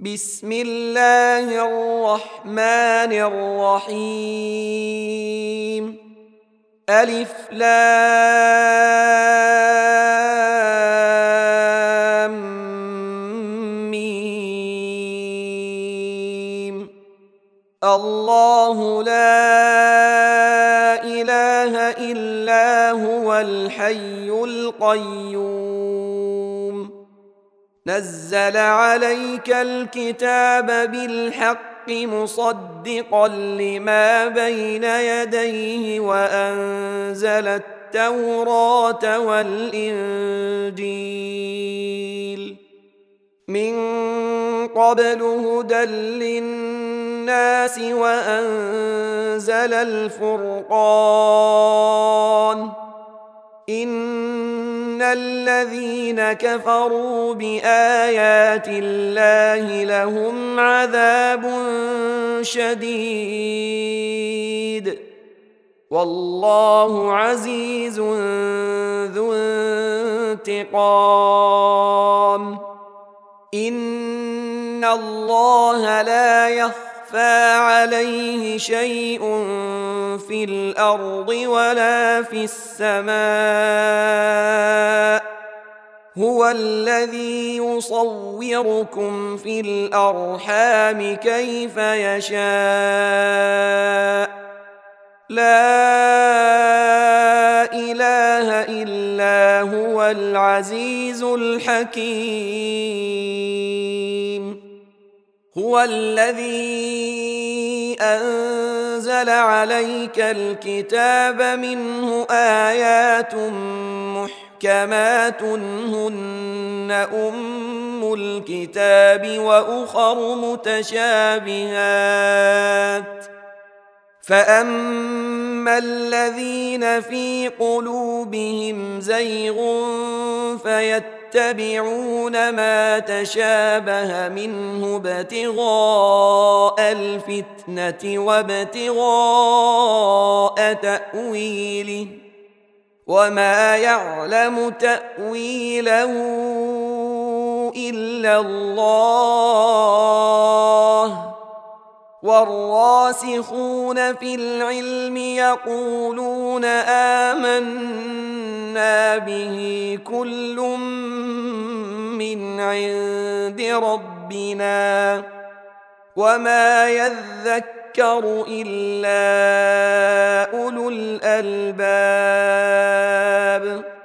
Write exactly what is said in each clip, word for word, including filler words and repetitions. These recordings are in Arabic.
بسم الله الرحمن الرحيم. ألف لام ميم. الله لا إله إلا هو الحي القيوم. نزل عليك الكتاب بالحق مصدقا لما بين يديه وأنزل التوراة والإنجيل من قبل هدى للناس وأنزل الفرقان. إن الذين كفروا بآيات الله لهم عذاب شديد والله عزيز ذو انتقام. إن الله لا يخفى عليه شيء في الأرض ولا في السماء. هو الذي يصوركم في الأرحام كيف يشاء. لا إله إلا هو العزيز الحكيم. هو الذي أنزل عليك الكتاب منه آيات محكمات هن أم الكتاب وأخر متشابهات. فأما الذين في قلوبهم زيغ فيتبعون ما تشابه منه ابتغاء الفتنة وابتغاء تأويله وما يعلم تأويله إلا الله. والراسخون في العلم يقولون آمنا به كل من عند ربنا وما يذكر إلا أولو الألباب.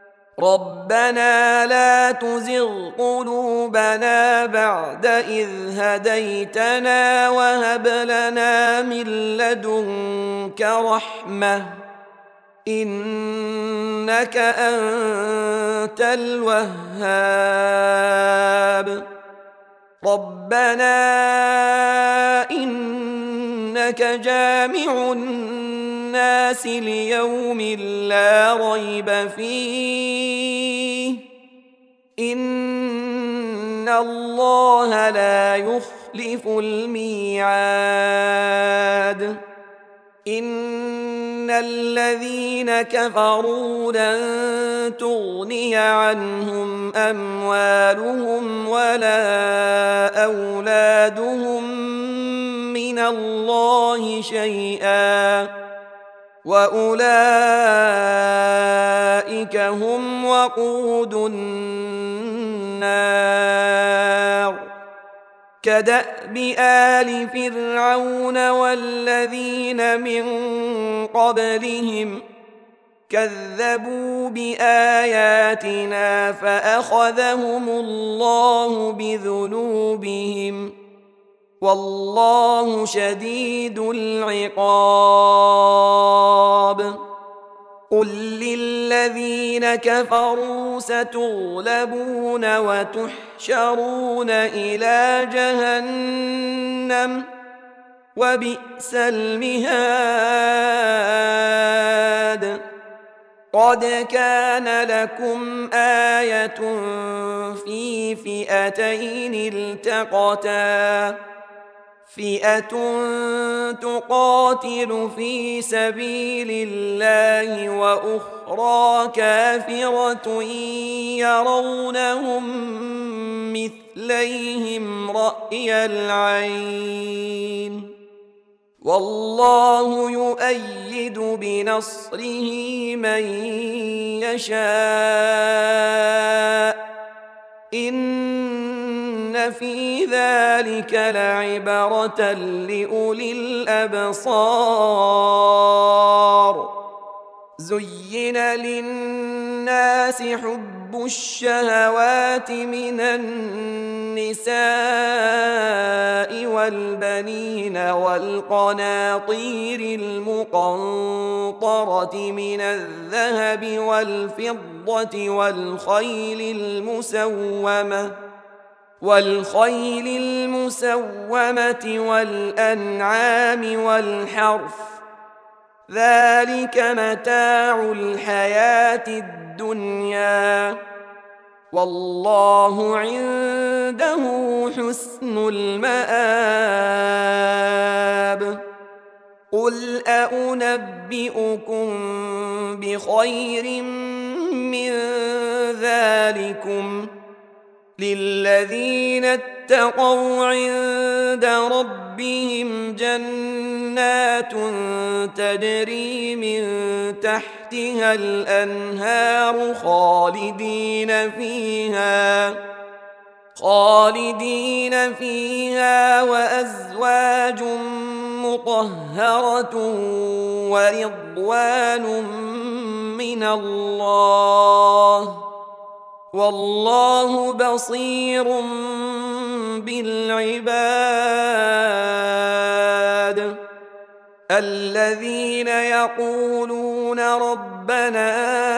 ربنا لا تزغ قلوبنا بعد إذ هديتنا وهب لنا من لدنك رحمة إنك أنت الوهاب. ربنا إنك جامع الناس ليوم لا ريب فيه إن الله لا يخلف الميعاد. إن الذين كفروا لن تغني عنهم أموالهم ولا أولادهم من الله شيئا وأولئك هم وقود النار. كدأب آل فرعون والذين من قبلهم كذبوا بآياتنا فأخذهم الله بذنوبهم والله شديد العقاب. قل للذين كفروا ستغلبون وتحشرون إلى جهنم وبئس المهاد. قد كان لكم آية في فئتين التقتا فئة تقاتل في سبيل الله وأخرى كافرة يرونهم مثليهم رأي العين والله يؤيد بنصره من يشاء إن في ذلك لعبرة لأولي الأبصار زين للناس حب الشهوات من النساء والبنين والقناطير المقنطرة من الذهب والفضة والخيل المسومة والخيل المسومة والأنعام والحرث ذلك متاع الحياة الدنيا والله عنده حسن المآب قل أنبئكم بخير من ذلكم للذين اتقوا عند ربهم جنات تجري من تحتها الأنهار خالدين فيها خالدين فيها وأزواج مطهرة ورضوان من الله والله بصير بالعباد الذين يقولون ربنا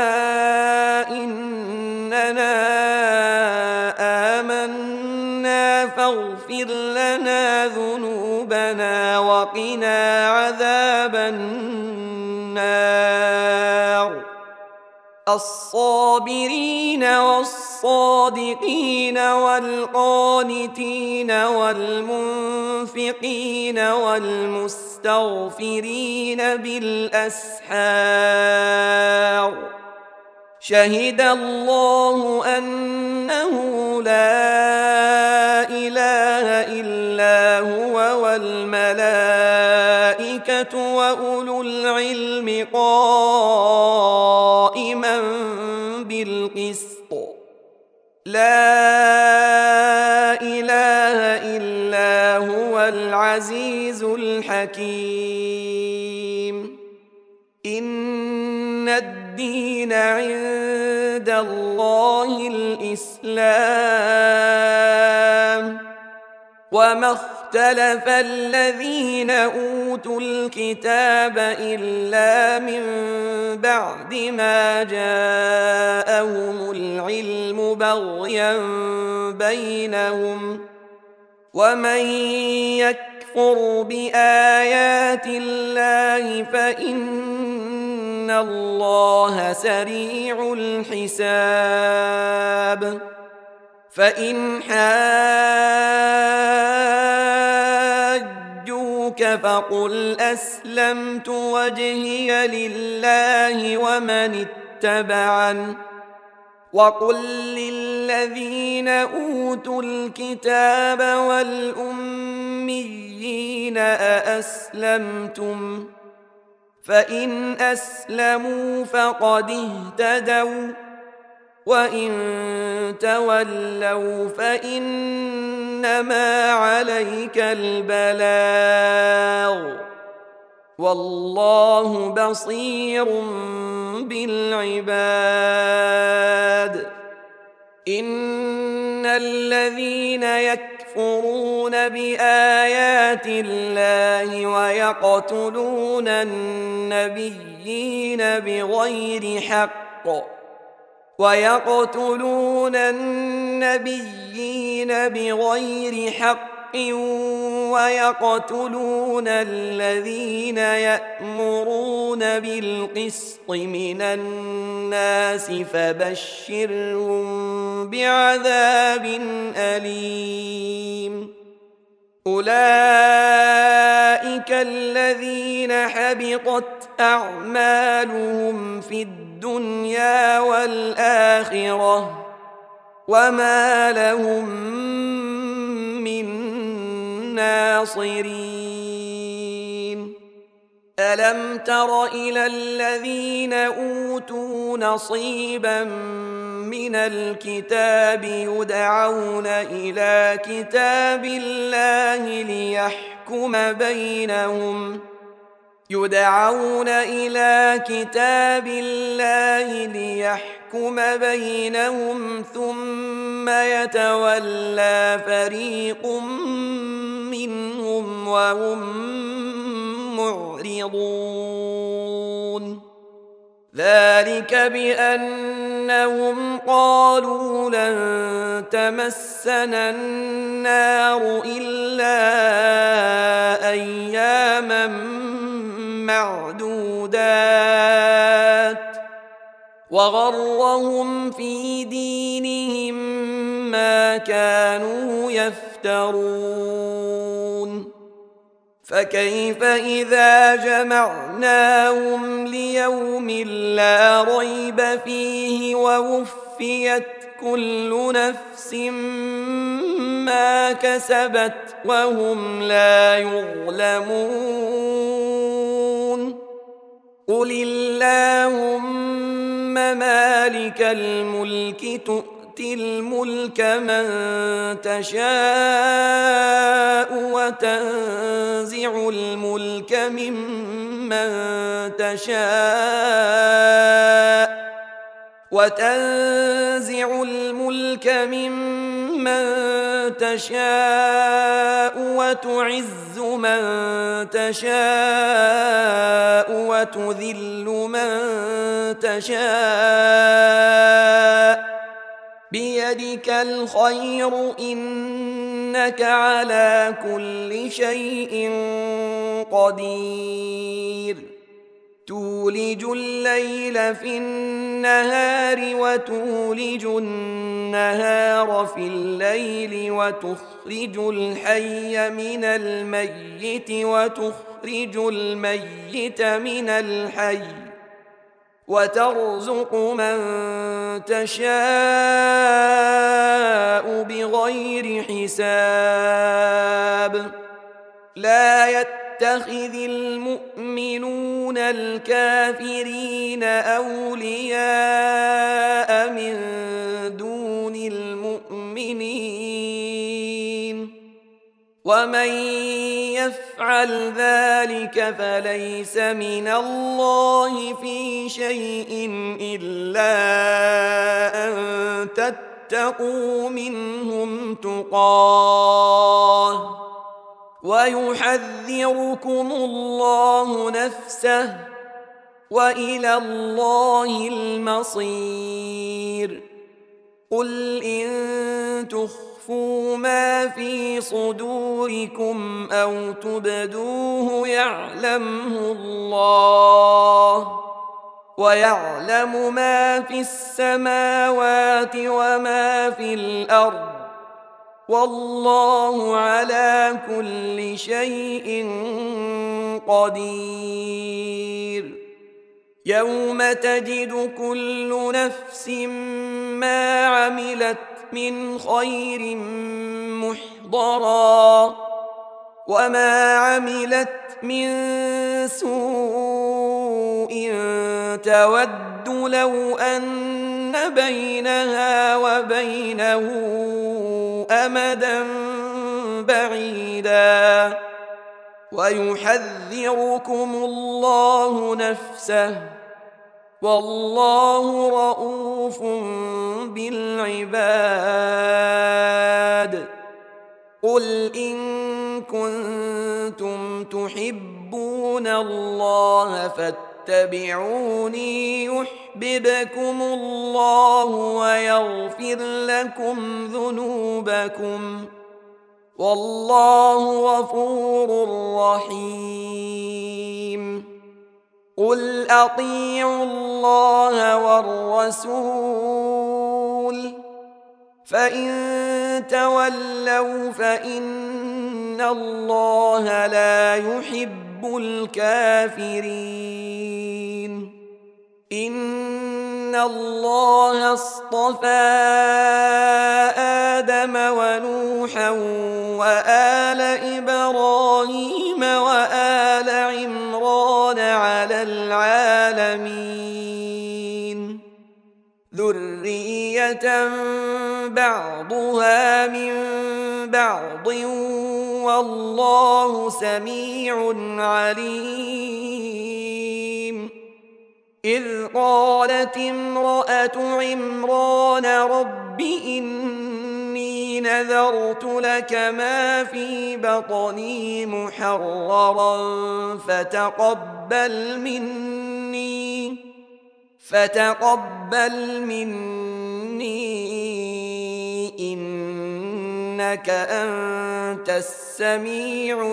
إننا آمنا فاغفر لنا ذنوبنا وقنا عذاب النار الصابرين والصادقين والقانتين والمنفقين والمستغفرين بالأسحار شهد الله أنه لا إله إلا هو والملائكة وأولو العلم قائما بالقسط لا إله إلا هو العزيز الحكيم إن الدين عند الله الإسلام وما اختلف الذين أوتوا الكتاب إلا من بعد ما جاءهم العلم بغيا بينهم ومن يكفر بآيات الله فإن الله سريع الحساب فإن حاجوك فقل أسلمت وجهي لله ومن اتبعن وقل للذين أوتوا الكتاب والأميين أأسلمتم فإن أسلموا فقد اهتدوا وإن تولوا فإنما عليك البلاغ والله بصير بالعباد إن الذين يكفرون بآيات الله ويقتلون النبيين بغير حق ويقتلون النبيين بغير حق ويقتلون الذين يأمرون بالقسط من الناس فبشرهم بعذاب أليم أولئك الذين حبطت أعمالهم في الدنيا والآخرة وما لهم من ناصرين. ألم تر إلى الذين أوتوا نصيبا من الكتاب يدعون إلى كتاب الله ليحكم بينهم يدعون إلى كتاب الله ليحكم بينهم ثم يتولى فريق منهم وهم معرضون. ذلك بأنهم قالوا لن تمسنا النار إلا أياما معدودات وغرهم في دينهم ما كانوا يفترون. فكيف إذا جمعناهم ليوم لا ريب فيه ووفيت كل نفس ما كسبت وهم لا يظلمون. قل اللهم مالك الملك تؤتي الملك من تشاء وتنزع الملك ممن تشاء وتنزع الملك ممن تشاء وتعز من تشاء وتذل من تشاء بيدك الخير إنك على كل شيء قدير. تولج الليل في النهار وتولج النهار في الليل وتخرج الحي من الميت وتخرج الميت من الحي وترزق من تشاء بغير حساب. لا يتخذ المؤمنون الكافرين أولياء من دون المؤمنين ومن يفعل ذلك فليس من الله في شيء إلا أن تتقوا منهم تقاه ويحذركم الله نفسه وإلى الله المصير. قل إن تخفوا ما في صدوركم أو تبدوه يعلمه الله ويعلم ما في السماوات وما في الأرض والله على كل شيء قدير. يوم تجد كل نفس ما عملت من خير محضرا وما عملت من سوء تود لو أن بينها وبينه أمدا بعيدا ويحذركم الله نفسه والله رؤوف بالعباد. قل إن كنتم تحبون الله فاتبعوني يحببكم الله ويغفر لكم ذنوبكم والله غفور رحيم. قل أطيعوا الله والرسول فإن تولوا فإن الله لا يحب الكافرين. إن الله اصطفى آدم ونوحا وآل إبراهيم وآل عمران على العالمين ذرية بعضها من بعض والله سميع عليم إذ قالت امرأة عمران رب إني نذرت لك ما في بطني محررا فتقبل مني فتقبل مني إنك أنت السميع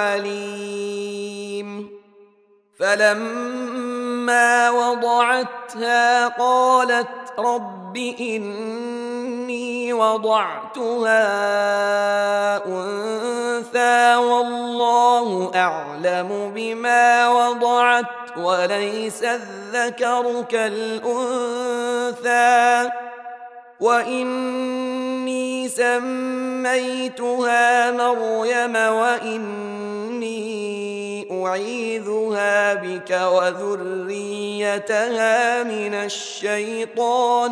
العليم فلما وضعتها قالت رب إني وضعتها أنثى والله أعلم بما وضعت وليس الذكر كالأنثى وإني سميتها مريم وإني أعيذها بك وذريتها من الشيطان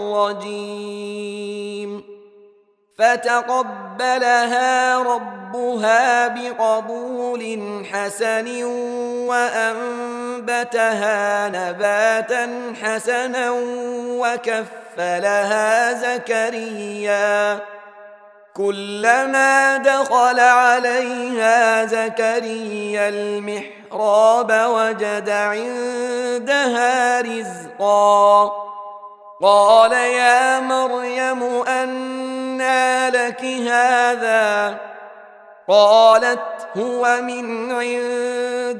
الرجيم فتقبلها ربها بقبول حسن وأنبتها نباتا حسنا وكفلها زكريا كلما دخل عليها زكريا المحراب وجد عندها رزقا قال يا مريم أنى لك هذا قالت هو من عند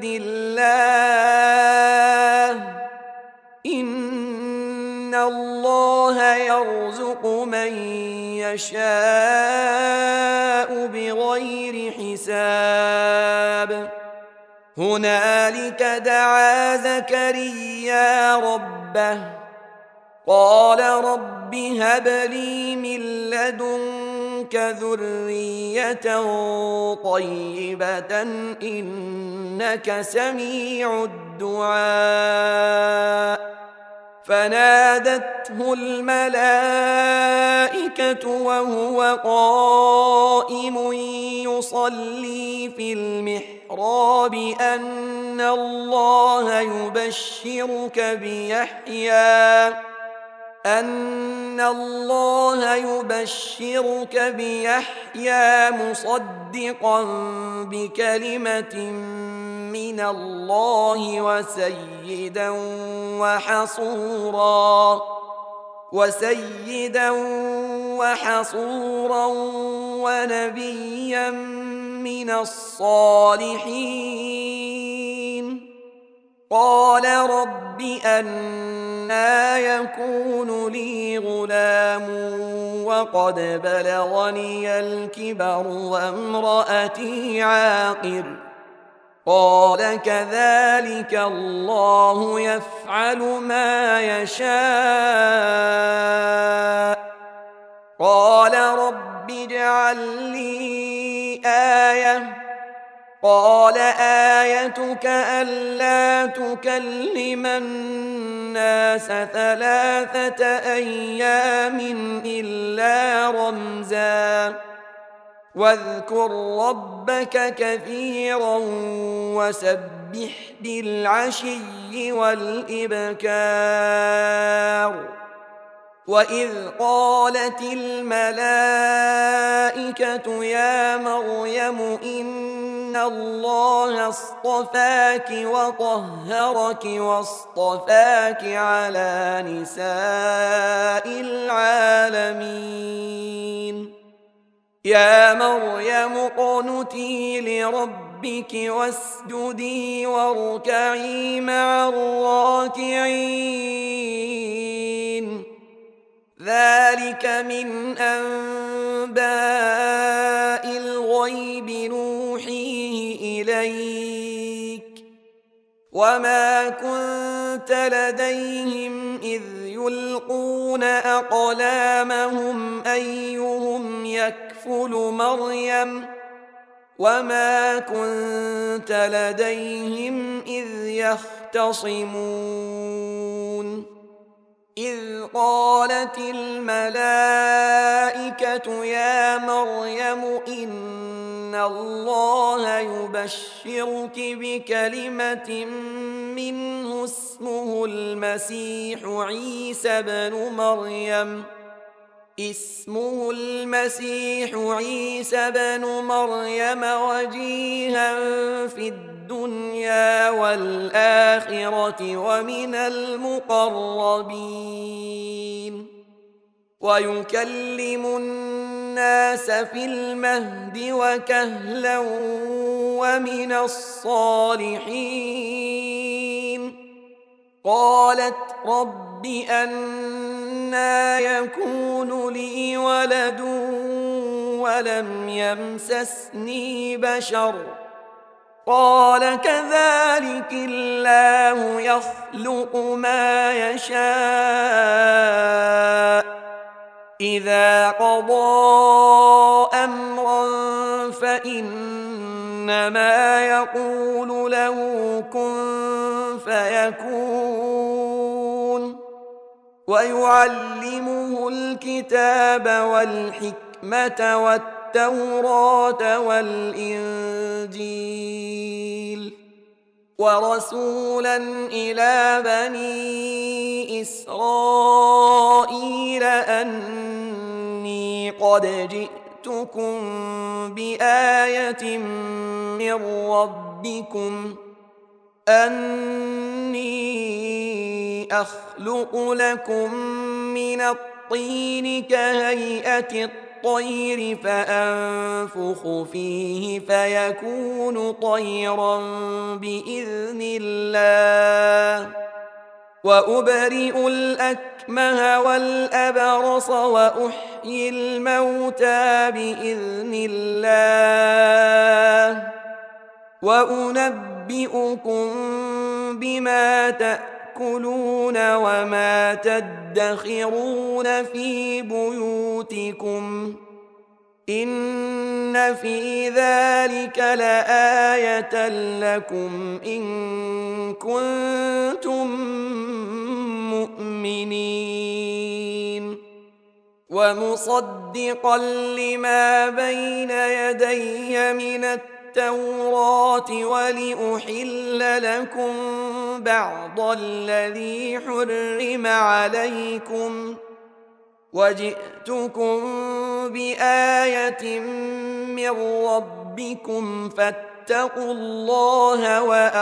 الله إن الله يرزق من يشاء بغير حساب هنالك دعا زكريا ربه قال رب هب لي من لدنك ذرية طيبة إنك سميع الدعاء فنادته الملائكة وهو قائم يصلي في المحراب أن الله يبشرك بيحيى أن الله يبشرك بيحيى مصدقا بكلمة من الله وسيدا وحصورا وسيدا وحصورا ونبيا من الصالحين قال رب أنى يكون لي غلام وقد بلغني الكبر وامرأتي عاقر قال كذلك الله يفعل ما يشاء قال رب اجعل لي آية قال آيتك ألا تكلم الناس ثلاثة أيام إلا رمزا واذكر ربك كثيرا وسبح بالعشي والإبكار وإذ قالت الملائكة يا مريم إن الله اصطفاك وطهرك واصطفاك على نساء العالمين يا مريم اقنتي لربك واسجدي واركعي مع الراكعين ذلك من أنباء الغيب نوحيه إليك وما كنت لديهم إذ يلقون أقلامهم أيهم يكفل مريم وما كنت لديهم إذ يختصمون إذ قالت الملائكة يا مريم إن الله يبشرك بكلمة منه اسمه المسيح عيسى بن مريم اسمه المسيح عيسى بن مريم وجيها في الدنيا والآخرة ومن المقربين ويكلم الناس في المهد وكهلا ومن الصالحين قالت رب أنى يكون لي ولد ولم يمسسني بشر قال كذلك الله يخلق ما يشاء إذا قضى أمرا فإنما يقول له كن فيكون ويعلمه الكتاب والحكمة والتوراة والإنجيل ورسولا إلى بني إسرائيل أني قد جئتكم بآية من ربكم أني أخلق لكم من الطين كهيئة الطير فأنفخ فيه فيكون طيرا بإذن الله وأبرئ الأكمه والأبرص وأحيي الموتى بإذن الله وأنبئكم بما تأكلون وما تدخرون في بيوتكم إن في ذلك لآية لكم إن كنتم مؤمنين ومصدقا لما بين يدي من التوراة ولأحل لكم بعض الذي حرم عليكم وجئتكم بآية من ربكم فاتقوا الله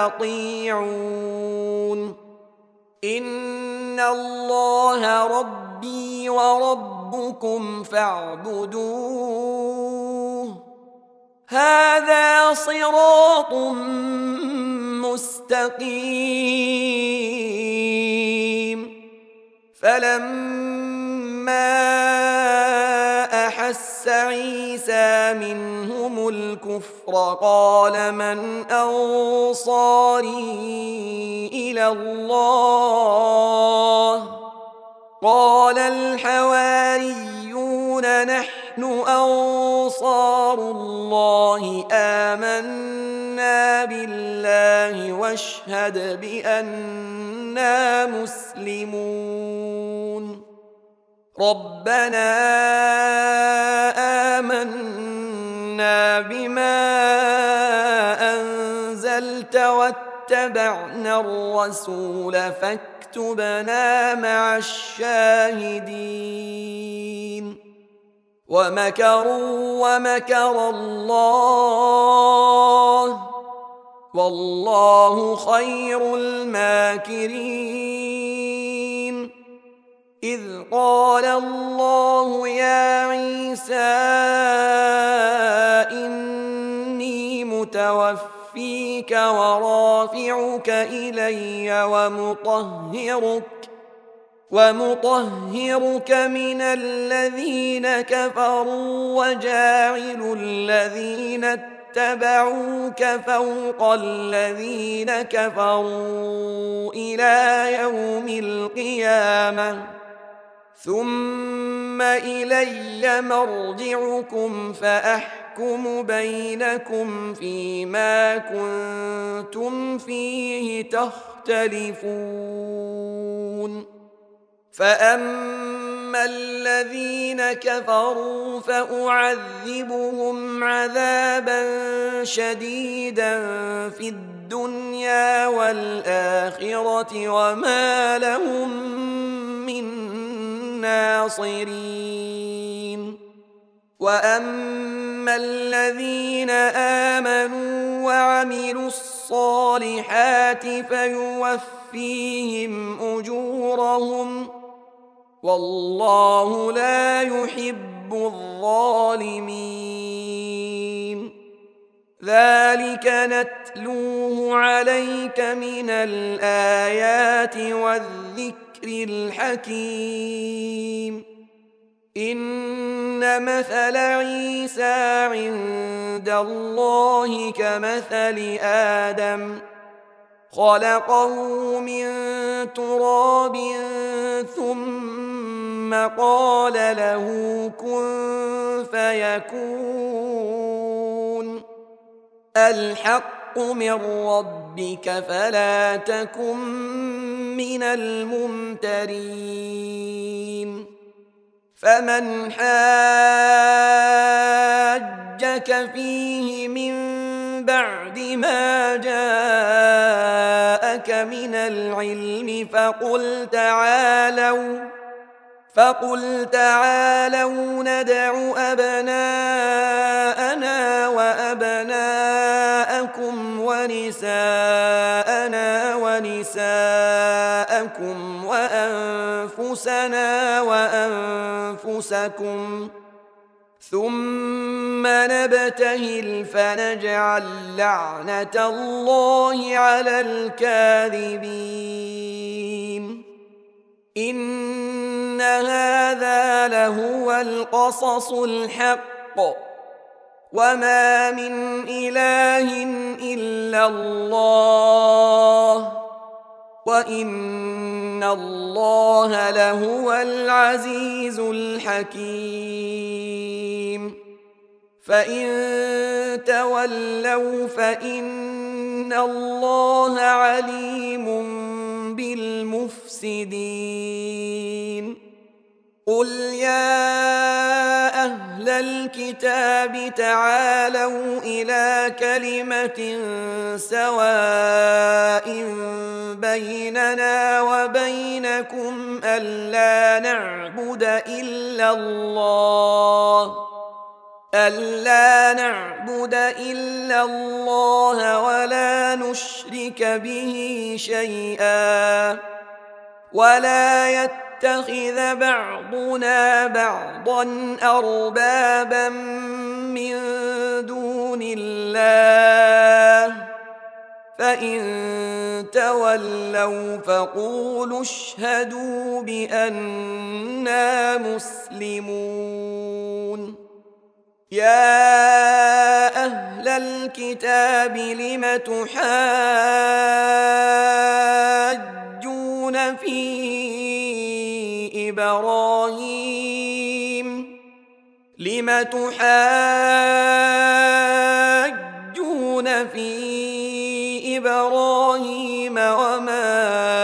وأطيعون إن الله ربي وربكم فاعبدوه هذا صراط مستقيم فلما أحس عيسى منهم الكفر قال من أنصاري إلى الله قال الحواريون نحن أنصار الله آمنا بالله واشهد بأننا مسلمون ربنا آمنا بما أنزلت واتبعنا الرسول فاكتبنا مع الشاهدين ومكروا ومكر الله والله خير الماكرين إذ قال الله يا عيسى إني متوفيك ورافعك إلي ومطهرك ومطهرك من الذين كفروا وجاعل الذين اتبعوك فوق الذين كفروا إلى يوم القيامة ثم إلي مرجعكم فأحكم بينكم فيما كنتم فيه تختلفون فأما الذين كفروا فأعذبهم عذابا شديدا في الدنيا والآخرة وما لهم من ناصرين وأما الذين آمنوا وعملوا الصالحات فيوفيهم أجورهم والله لا يحب الظالمين ذلك نتلوه عليك من الآيات والذكر الحكيم إن مثل عيسى عند الله كمثل آدم خلقه من تراب ثم قال له كن فيكون الحق من ربك فلا تكن من الممترين فمن حاجك فيه من بعد ما جاءك من العلم فقل تعالوا فقل تعالوا ندع أبناءنا وأبناءكم ونساءنا ونساءكم وأنفسنا وأنفسكم ثم نبتهل فنجعل لعنة الله على الكاذبين إن هذا لهو القصص الحق وما من إله إلا الله وإن الله لهو العزيز الحكيم فإن تولوا فإن الله عليم بالمفسدين قل يا أهل الكتاب تعالوا إلى كلمة سواء بيننا وبينكم ألا نعبد إلا الله ألا نعبد إلا الله ولا نشرك به شيئا ولا يتبع يتخذ بعضنا بعضا أربابا من دون الله فإن تولوا فقولوا اشهدوا بأننا مسلمون يا أهل الكتاب لم تحاجون في إبراهيم لم تحاجون في إبراهيم وما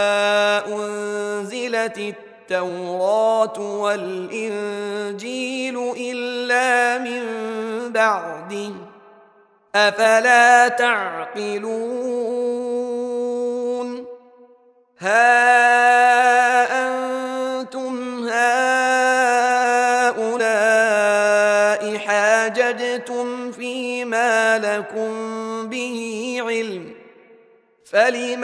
أنزلت التوراة والإنجيل إلا من بعده أفلا تعقلون ها أنتم هؤلاء حاججتم فيما لكم به علم فلم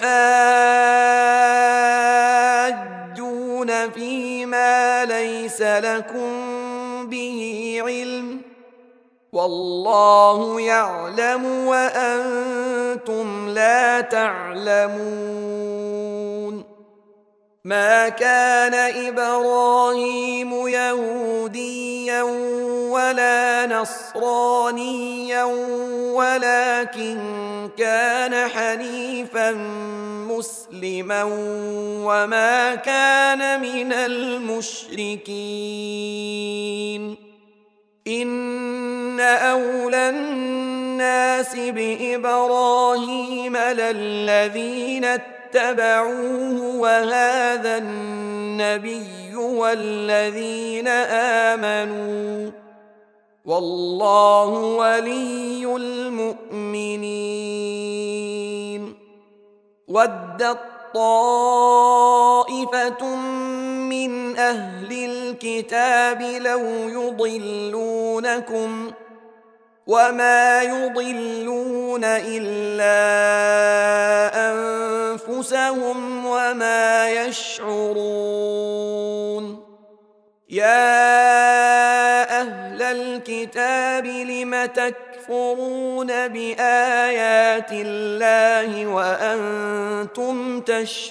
تحاجون فيما ليس لكم به علم والله يعلم وأنتم لا تعلمون ما كان إبراهيم يهوديا ولا نصرانيا ولكن كان حنيفا مسلما وما كان من المشركين إن أولى الناس بإبراهيم للذين اتبعوه وهذا النبي والذين آمنوا والله ولي المؤمنين ودت طائفة من أهل الكتاب لو يضلونكم وما يضلون إلا أنفسهم وما يشعرون يا أهل الكتاب لم تكفرون بآيات الله وأنتم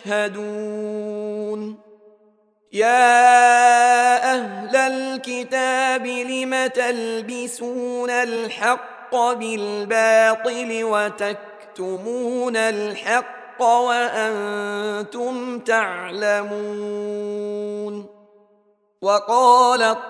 تشهدون يا أهل الكتاب لم تلبسون الحق بالباطل وتكتمون الحق وأنتم تعلمون وقالت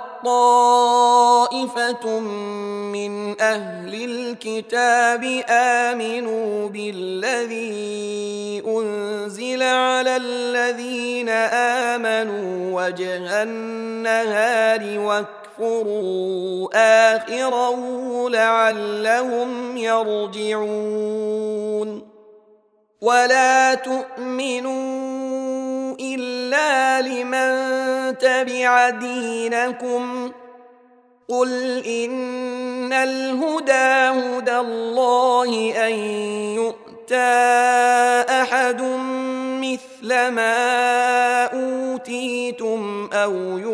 طائفة من أهل الكتاب آمنوا بالذي أنزل على الذين آمنوا وجه النهار واكفروا آخره لعلهم يرجعون ولا تؤمنوا إلا لمن تبع دينكم قل إن الهدى هدى الله أن يؤتى أحد مثل ما أوتيتم أو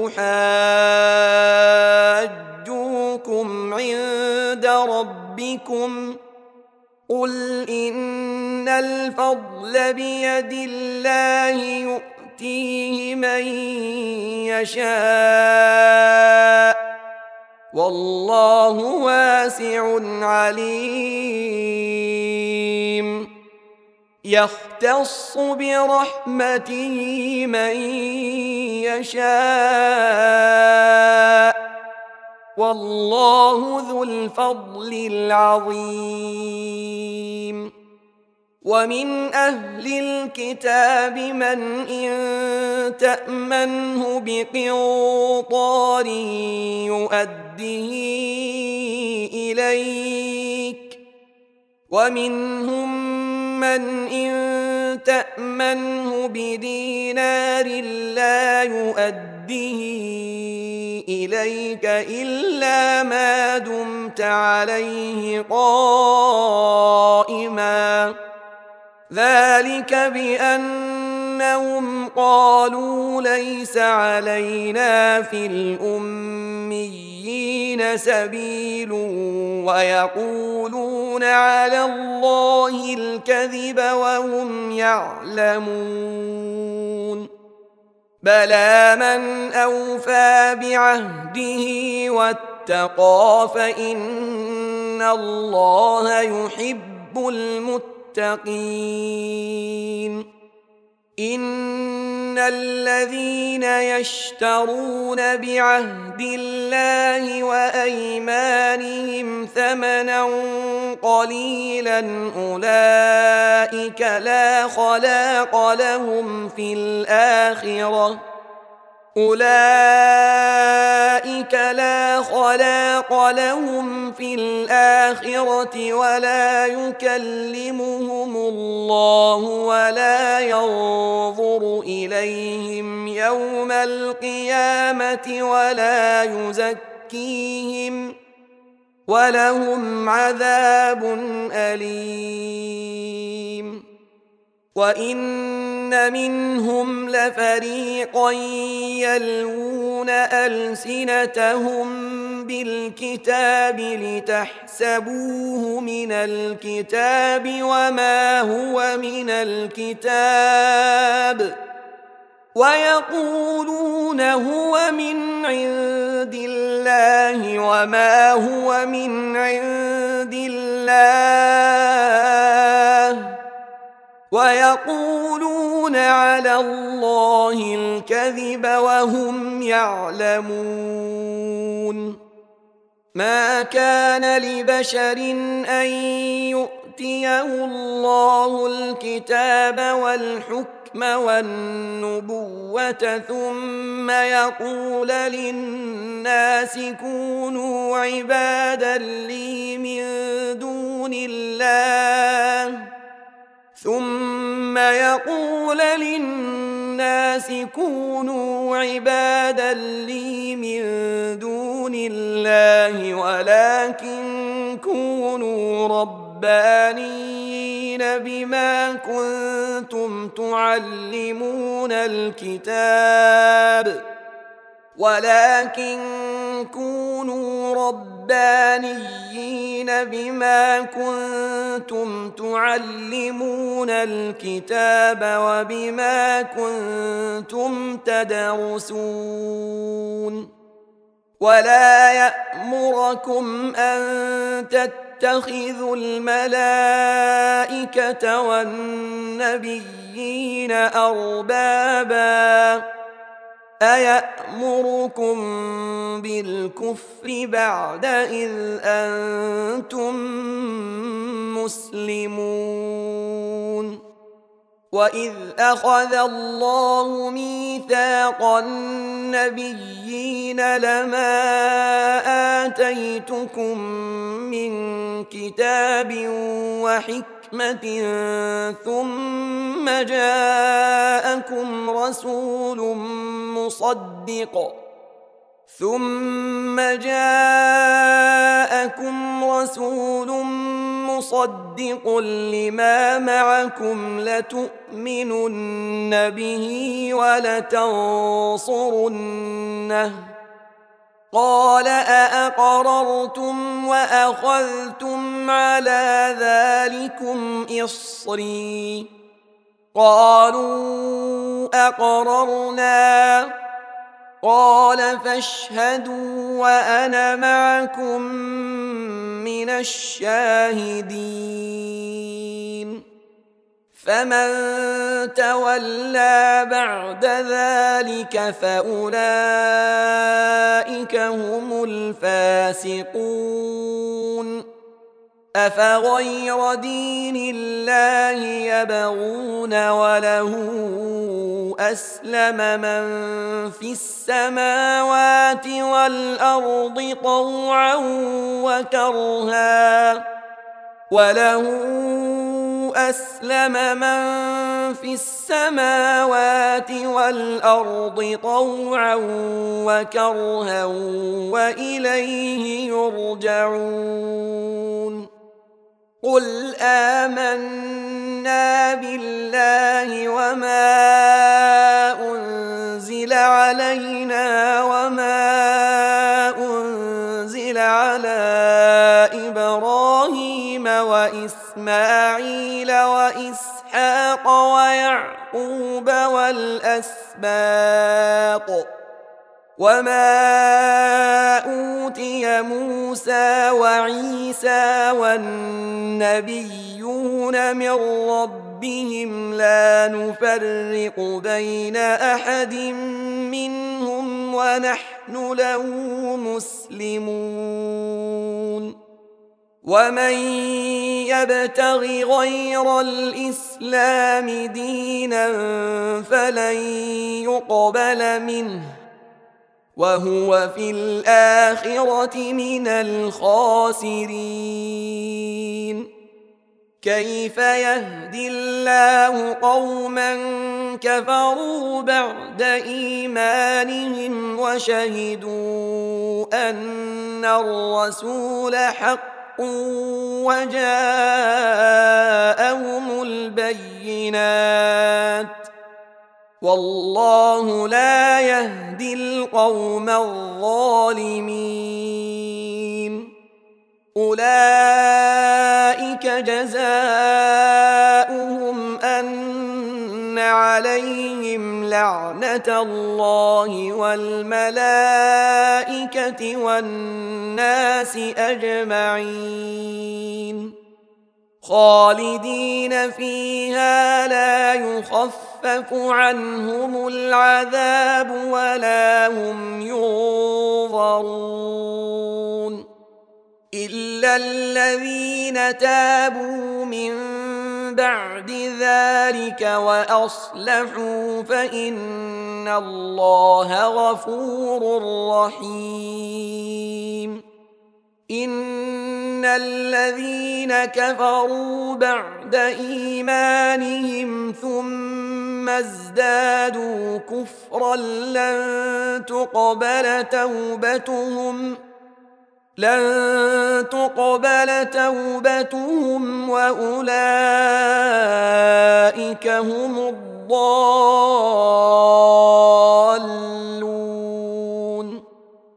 يحاجوكم عند ربكم قل إن الفضل بيد الله يؤتيه من يشاء والله واسع عليم يختص برحمته من يشاء والله ذو الفضل العظيم ومن أهل الكتاب من إن تأمنه بقنطار يؤده إليك ومنهم من إن تأمنه بدينار لا يؤده إليك إلا ما دمت عليه قائما ذلك بأنهم قالوا ليس علينا في الأميين سبيل ويقولون على الله الكذب وهم يعلمون بلى من أوفى بعهده واتقى فإن الله يحب المتقين المتقين إن الذين يشترون بعهد الله وأيمانهم ثمنا قليلا أولئك لا خلاق لهم في الآخرة أولئك لا خلاق لهم في الآخرة ولا يكلمهم الله ولا ينظر إليهم يوم القيامة ولا يزكيهم ولهم عذاب أليم وإن منهم لفريقا يلوون ألسنتهم بالكتاب لتحسبوه من الكتاب وما هو من الكتاب ويقولون هو من عند الله وما هو من عند الله ويقولون على الله الكذب وهم يعلمون. ما كان لبشر أن يؤتيه الله الكتاب والحكم والنبوة ثم يقول للناس كونوا عبادا لي من دون الله ثم يقول للناس كونوا عبادا لي من دون الله ولكن كونوا ربانيين بما كنتم تعلمون الكتاب ولكن كونوا ربانيين بما كنتم تعلمون الكتاب وبما كنتم تدرسون ولا يأمركم أن تتخذوا الملائكة والنبيين أربابا أيأمركم بالكفر بعد إذ أنتم مسلمون. وإذ أخذ الله ميثاق النبيين لما آتيتكم من كتاب وحكمة ثم جاءكم رسول مصدق ثم جاءكم رسول مصدق لما معكم لتؤمنن به ولتنصرنه قال أأقررتم وأخذتم على ذلكم إصري قالوا أقررنا قال فاشهدوا وأنا معكم من الشاهدين. فمن تولى بعد ذلك فأولئك هم الفاسقون. أفغير دين الله يبغون وله أسلم من في السماوات والأرض طوعا وكرها وله أسلم من في السماوات والأرض طوعا وكرها وإليه يرجعون. قل آمنا بالله وما أنزل علينا وما أنزل على إبراهيم وإسماعيل وإسحاق ويعقوب والأسباط وما أوتي موسى وعيسى والنبيون من ربهم لا نفرق بين أحد منهم ونحن له مسلمون. ومن يبتغ غير الإسلام دينا فلن يقبل منه وهو في الآخرة من الخاسرين. كيف يهدي الله قوما كفروا بعد إيمانهم وشهدوا أن الرسول حق وجاءهم البينات والله لا يهدي القوم الظالمين. أولئك جزاؤهم أن عليهم لعنة رحمة الله والملائكة والناس أجمعين خالدين فيها لا يخفف عنهم العذاب ولا هم ينظرون إلا الذين تابوا من بعد ذلك وأصلحوا فإن الله غفور رحيم إن الذين كفروا بعد إيمانهم ثم ازدادوا كفرا لن تقبل توبتهم لن تقبل توبتهم وأولئك هم الضالون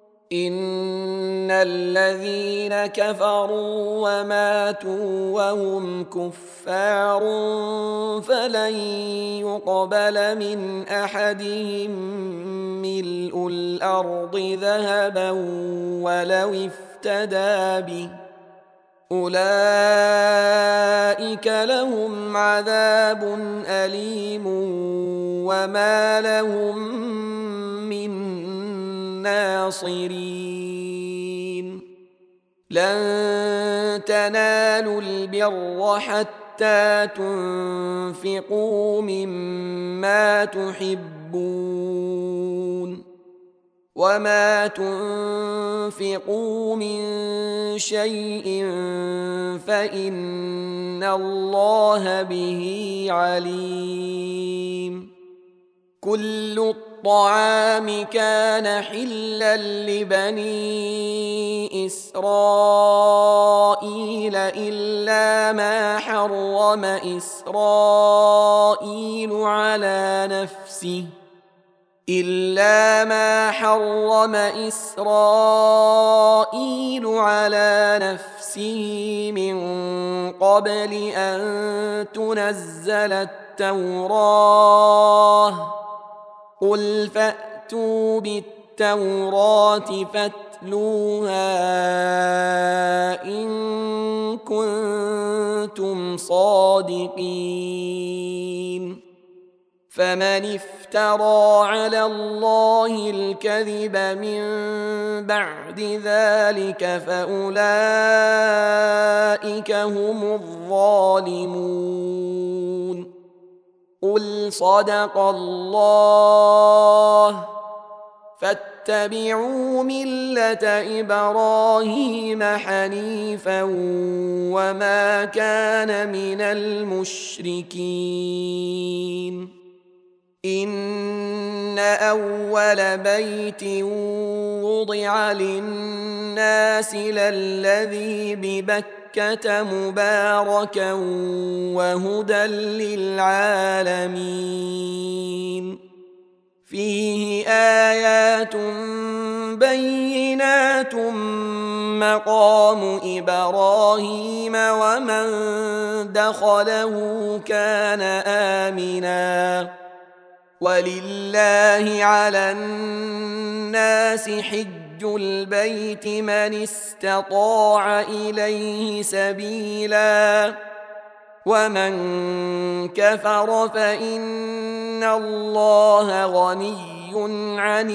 إن الذين كفروا وماتوا وهم كفار فلن يقبل من أحدهم ملء الأرض ذهبا ولو افتدى به أولئك لهم عذاب أليم وما لهم من ناصرين لن تنالوا البر حتى تنفقوا مما تحبون وما تنفقوا من شيء فإن الله به عليم كل الطعام كان حلا لبني إسرائيل إلا ما حرم إسرائيل على نفسه إلا ما حرم إسرائيل على نفسه من قبل أن تنزل التوراة قل فأتوا بالتوراة فاتلوها إن كنتم صادقين فمن افترى على الله الكذب من بعد ذلك فأولئك هم الظالمون قل صدق الله فاتبعوا ملة إبراهيم حنيفا وما كان من المشركين إن أول بيت وضع للناس للذي ببكة مباركا وهدى للعالمين فيه آيات بينات مقام إبراهيم ومن دخله كان آمناً ولله على الناس حج البيت من استطاع إليه سبيلا ومن كفر فإن الله غني عن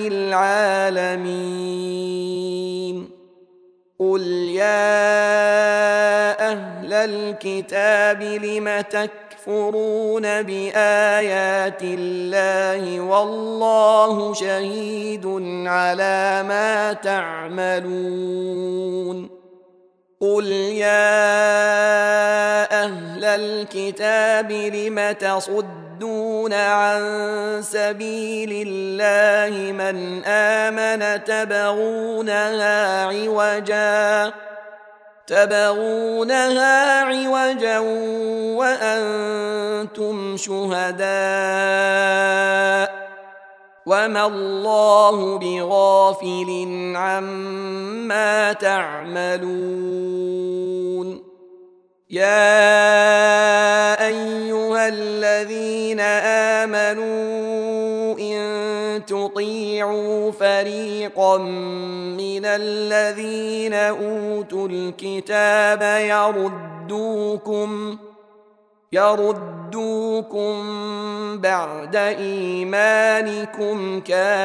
العالمين قل يا أهل الكتاب لم تكفرون بآيات الله والله شهيد على ما تعملون قل يا أهل الكتاب لم تصدون عن سبيل الله من آمن تبغونها عوجا تبغونها عوجا وأنتم شهداء وما الله بغافل عما تعملون يا أيها الذين آمنوا إن تطيعوا فريقا من الذين أوتوا الكتاب يردوكم يردوكم بعد إيمانكم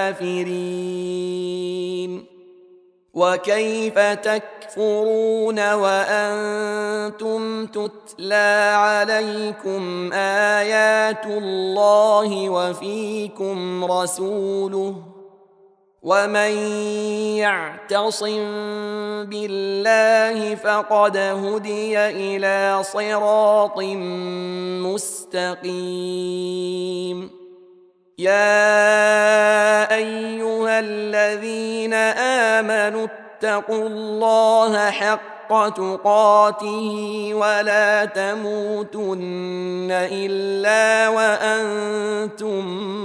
كافرين وكيف تكفرون وأنتم تتلى عليكم آيات الله وفيكم رسوله ومن يعتصم بالله فقد هدي إلى صراط مستقيم يا أيها الذين آمنوا اتقوا الله حق تقاته ولا تموتن إلا وأنتم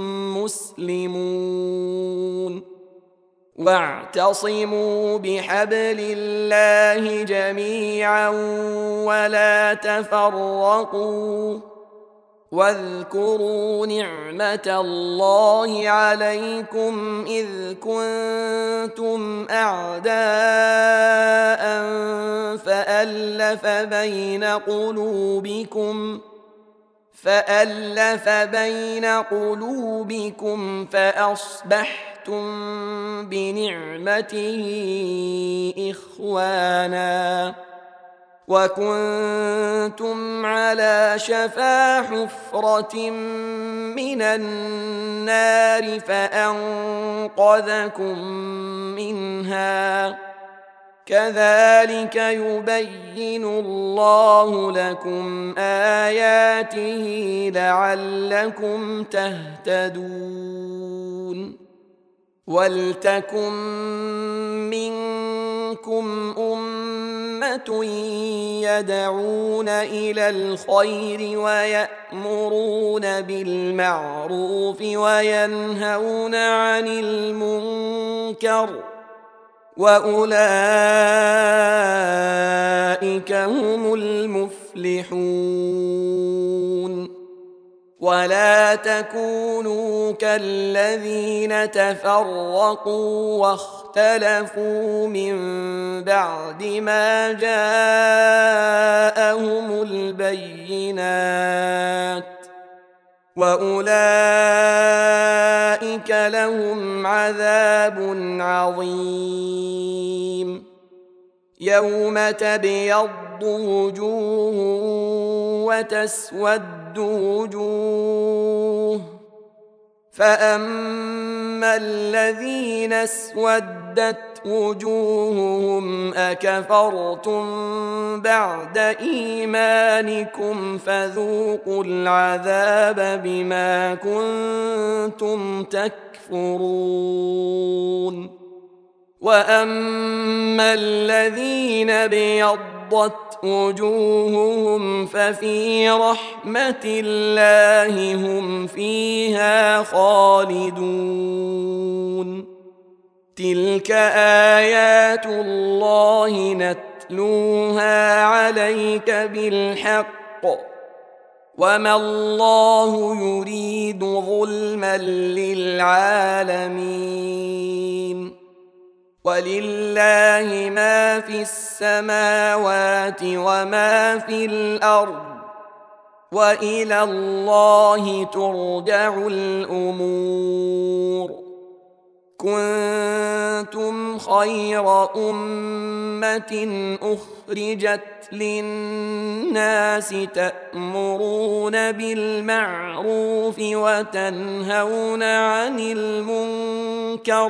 مسلمون واعتصموا بحبل الله جميعا ولا تفرقوا واذكروا نعمة الله عليكم إذ كنتم أعداء فألف بين قلوبكم فألف بين قلوبكم فأصبحتم بنعمته إخوانا وكنتم على شفا حفرة من النار فأنقذكم منها كذلك يبين الله لكم آياته لعلكم تهتدون ولتكن منكم أمة يدعون إلى الخير ويأمرون بالمعروف وينهون عن المنكر وأولئك هم المفلحون ولا تكونوا كالذين تفرقوا واختلفوا من بعد ما جاءهم البينات وأولئك لهم عذاب عظيم يوم تبيض وجوه وتسود وجوه فأما الذين اسودت وجوههم أكفرتم بعد إيمانكم فذوقوا العذاب بما كنتم تكفرون وأما الذين ابيضت وجوههم ففي رحمة الله هم فيها خالدون تلك آيات الله نتلوها عليك بالحق وما الله يريد ظلما للعالمين ولله ما في السماوات وما في الأرض وإلى الله ترجع الأمور كنتم خير أمة أخرجت للناس تأمرون بالمعروف وتنهون عن المنكر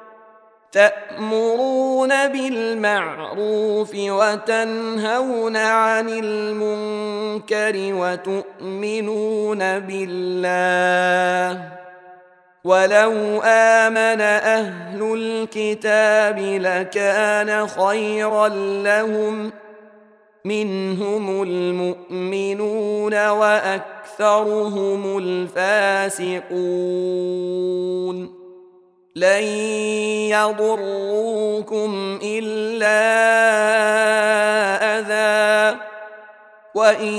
تأمرون بالمعروف وتنهون عن المنكر وتؤمنون بالله ولو آمن أهل الكتاب لكان خيرا لهم منهم المؤمنون وأكثرهم الفاسقون لن يضروكم إلا أذى وإن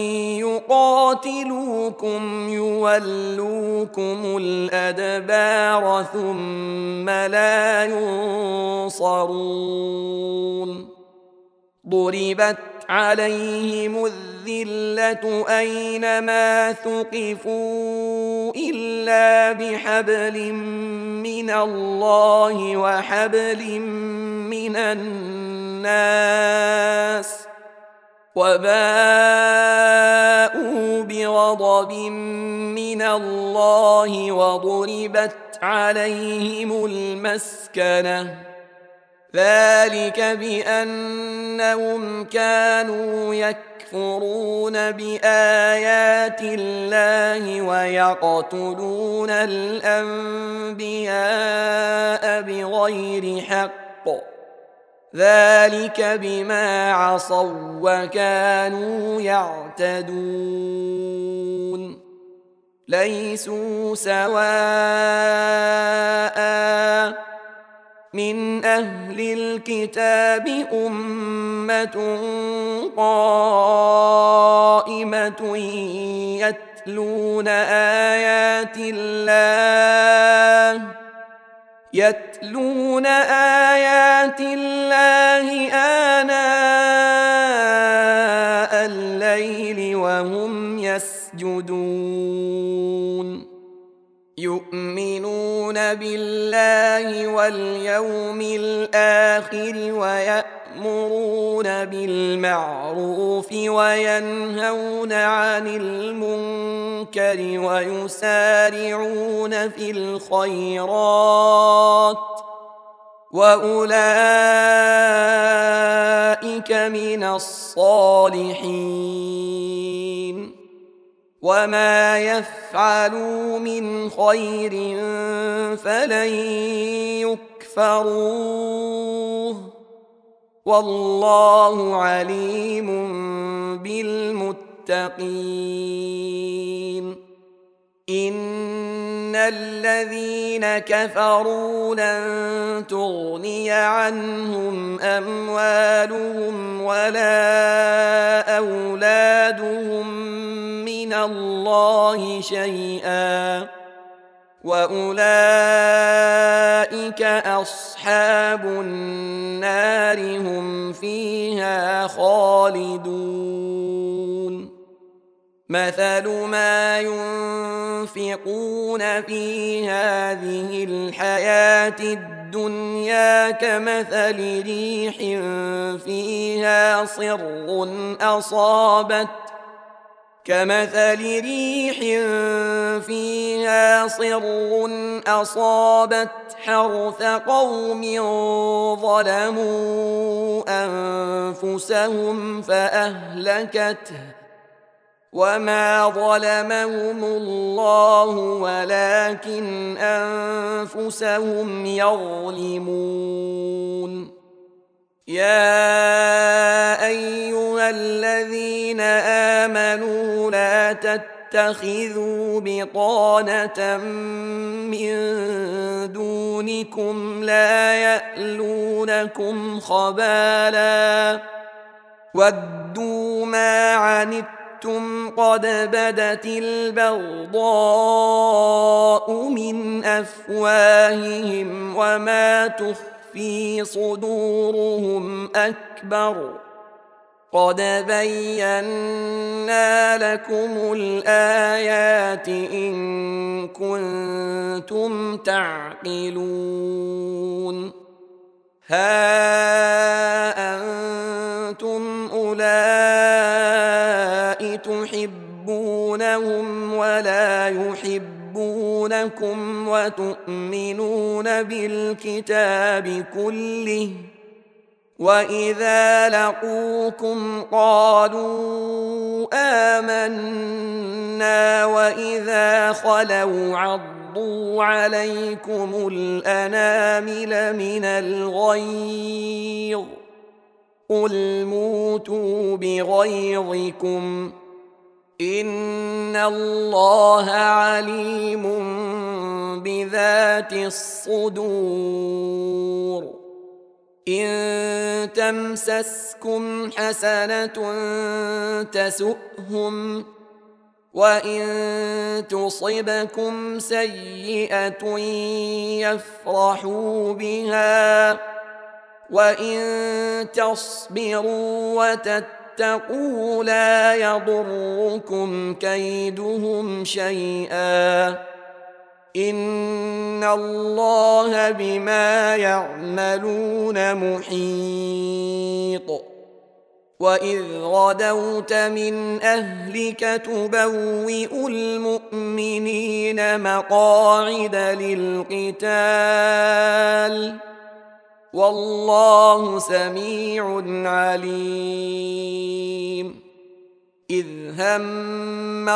يقاتلوكم يولوكم الأدبار ثم لا ينصرون ضربت عليهم الذلة أينما ثقفوا إلا بحبل من الله وحبل من الناس وباءوا بغضب من الله وضربت عليهم المسكنة ذلك بأنهم كانوا يكفرون بآيات الله ويقتلون الأنبياء بغير حق ذلك بما عصوا وكانوا يعتدون ليسوا سواء من أهل الكتاب أمة قائمة يتلون آيات الله يتلون آيات الله آناء الليل وهم يسجدون يؤمنون بالله واليوم الآخر ويأمرون بالمعروف وينهون عن المنكر ويسارعون في الخيرات وأولئك من الصالحين وما يفعلوا من خير فلن يكفروه والله عليم بالمتقين إن الذين كفروا لن تغني عنهم أموالهم ولا أولادهم من الله شيئا وأولئك أصحاب النار هم فيها خالدون مثل ما ينفقون في هذه الحياة الدنيا كمثل ريح فيها صر أصابت كمثل ريح فيها صر أصابت حرث قوم ظلموا أنفسهم فأهلكته وما ظلمهم الله ولكن أنفسهم يظلمون يا أيها الذين آمنوا لا تتخذوا بطانة من دونكم لا يألونكم خبالا ودوا ما عنتم قد بدت البغضاء من أفواههم وما تخفون في صدورهم أكبر قد بينا لكم الآيات إن كنتم تعقلون ها أنتم أولئك تحبونهم ولا يحبونكم وتؤمنون بالكتاب كله وإذا لقوكم قالوا آمنا وإذا خلوا عضوا عليكم الأنامل من الغيظ قل موتوا بغيظكم إن الله عليم بذات الصدور إن تمسسكم حسنة تسؤهم وإن تصبكم سيئة يفرحوا بها وإن تصبروا وتتقوا لا يضركم كيدهم شيئا إن الله بما يعملون محيط وإذ غدوت من أهلك تبوئ المؤمنين مقاعد للقتال والله سميع عليم إذ هم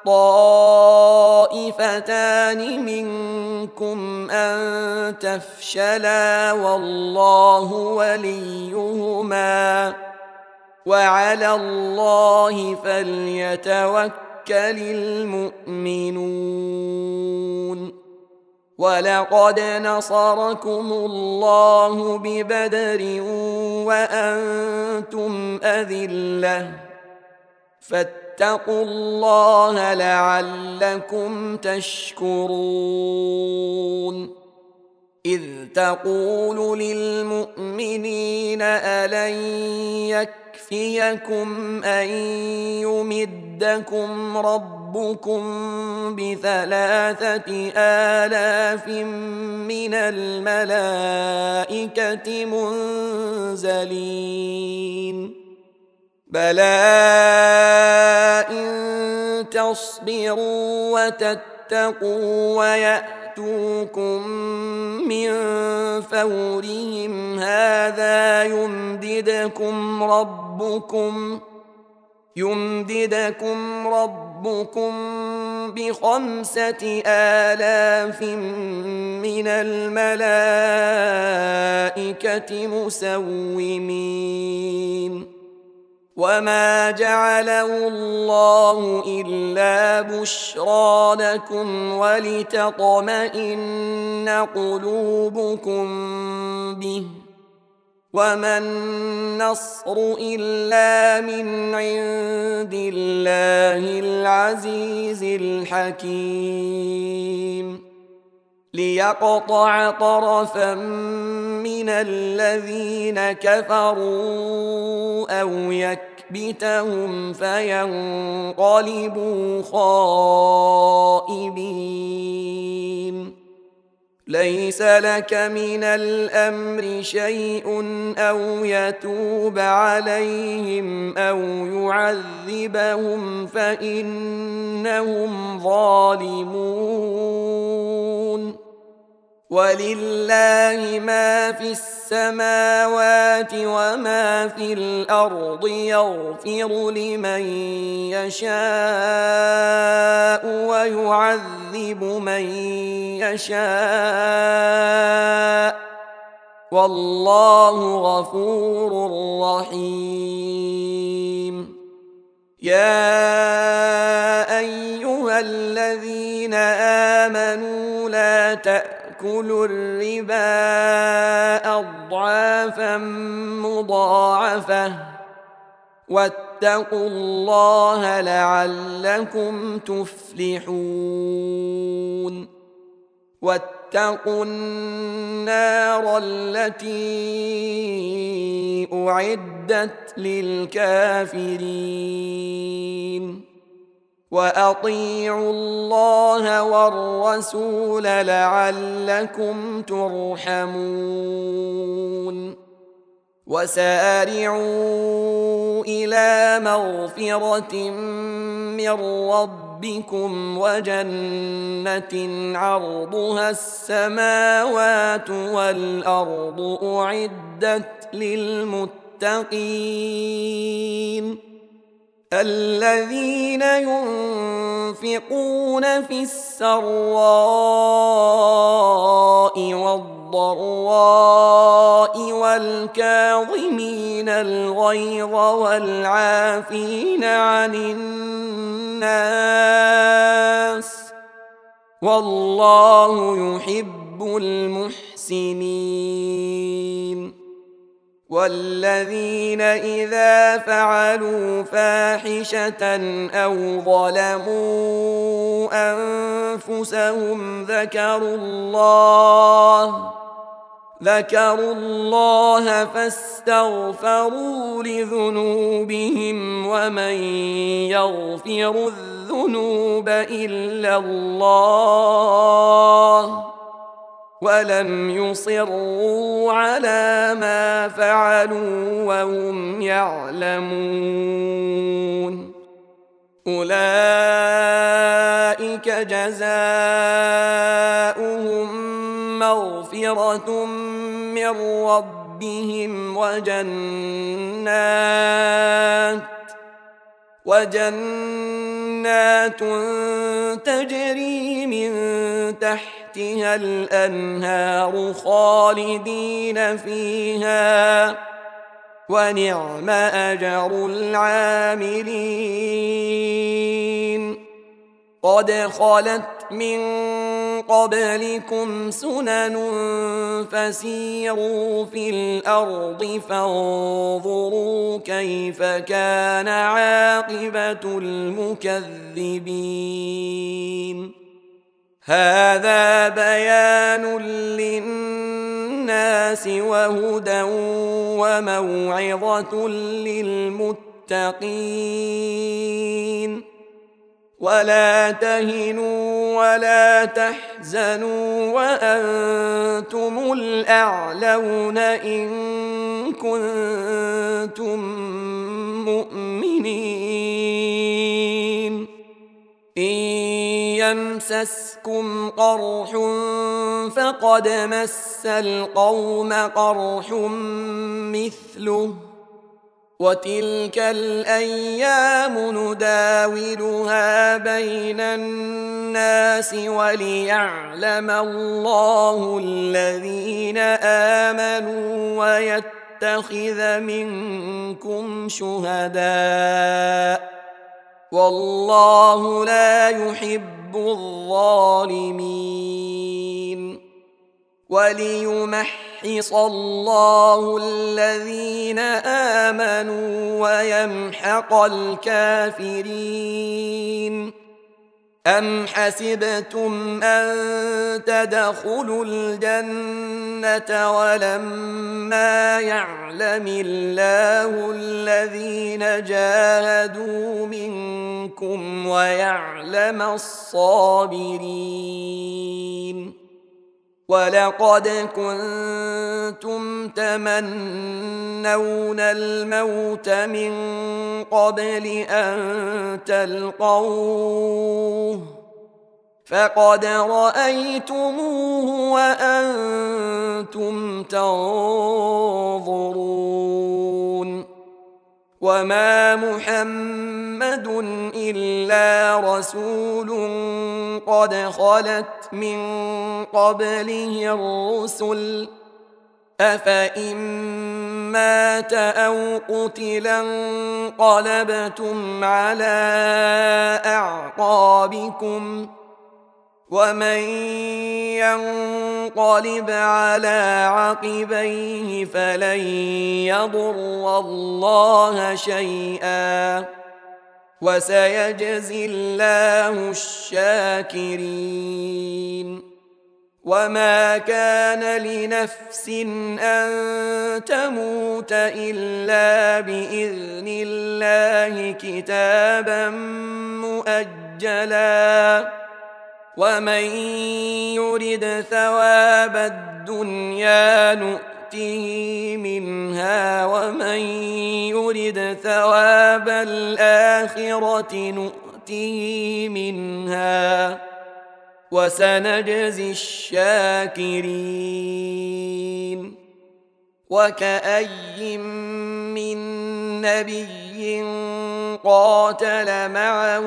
الطائفتان منكم أن تفشلا والله وليهما وعلى الله فليتوكل المؤمنون ولقد نصركم الله ببدر وأنتم أذلة فاتقوا الله لعلكم تشكرون إذ تقول للمؤمنين ألن يكفيكم أن يمدكم ربكم بثلاثة آلاف من الملائكة منزلين بلى إن تصبروا وتتقوا ويأتوكم من فورهم هذا يمددكم ربكم يمددكم ربكم بخمسة آلاف من الملائكة مسومين وما جعله الله إلا بشرى لكم ولتطمئن قلوبكم به وما النصر إلا من عند الله العزيز الحكيم ليقطع طرفا من الذين كفروا أو يكبتهم فينقلبوا خائبين ليس لك من الأمر شيء أو يتوب عليهم أو يعذبهم فإنهم ظالمون ولله ما في السماوات وما في الأرض يغفر لمن يشاء ويعذب من يشاء والله غفور رحيم يا أيها الذين آمنوا لا تأكلوا الربا أضعافا مضاعفة واتقوا الله لعلكم تفلحون واتقوا النار التي أعدت للكافرين وأطيعوا الله والرسول لعلكم ترحمون وسارعوا إلى مغفرة من ربكم وجنة عرضها السماوات والأرض أعدت للمتقين الذين ينفقون في السراء والضراء والكاظمين الغيظ والعافين عن الناس والله يحب المحسنين والذين إذا فعلوا فاحشة أو ظلموا أنفسهم ذكروا الله ذكروا الله فاستغفروا لذنوبهم ومن يغفر الذنوب إلا الله ولم يصروا على ما فعلوا وهم يعلمون أولئك جزاؤهم مغفرة من ربهم وجنات وجنات تجري من تحتها الأنهار خالدين فيها ونعم أجر العاملين قد خلت من قبلكم سنن فسيروا في الأرض فانظروا كيف كان عاقبة المكذبين هذا بيان للناس وهدى وموعظة للمتقين ولا تهنوا ولا تحزنوا وأنتم الأعلون إن كنتم مؤمنين إن يمسسكم قرح فقد مس القوم قرح مثله وتلك الأيام نداولها بين الناس وليعلم الله الذين آمنوا ويتخذ منكم شهداء والله لا يحب الظالمين وليمحص الله الذين آمنوا ويمحق الكافرين أم حسبتم أن تدخلوا الجنة ولما يعلم الله الذين جاهدوا منكم ويعلم الصابرين ولقد كنتم تمنون الموت من قبل أن تلقوه فقد رأيتموه وأنتم تنظرون وما محمد إلا رسول قد خلت من قبله الرسل أفإن مات أو قتلا انقلبتم على أعقابكم ومن ينقلب على عقبيه فلن يضر الله شيئا وسيجزي الله الشاكرين وما كان لنفس أن تموت إلا بإذن الله كتابا مؤجلا ومن يرد ثواب الدنيا نؤته منها ومن يرد ثواب الآخرة نؤته منها وسنجزي الشاكرين وكأي من نبي قاتل معه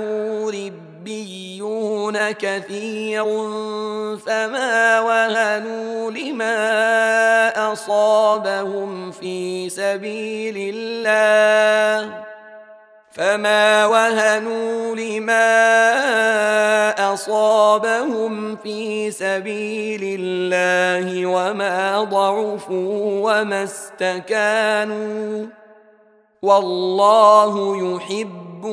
ربيون كثير فما وهنوا لما أصابهم في سبيل الله فما وهنوا لما أصابهم في سبيل الله وما ضعفوا وما استكانوا والله يحب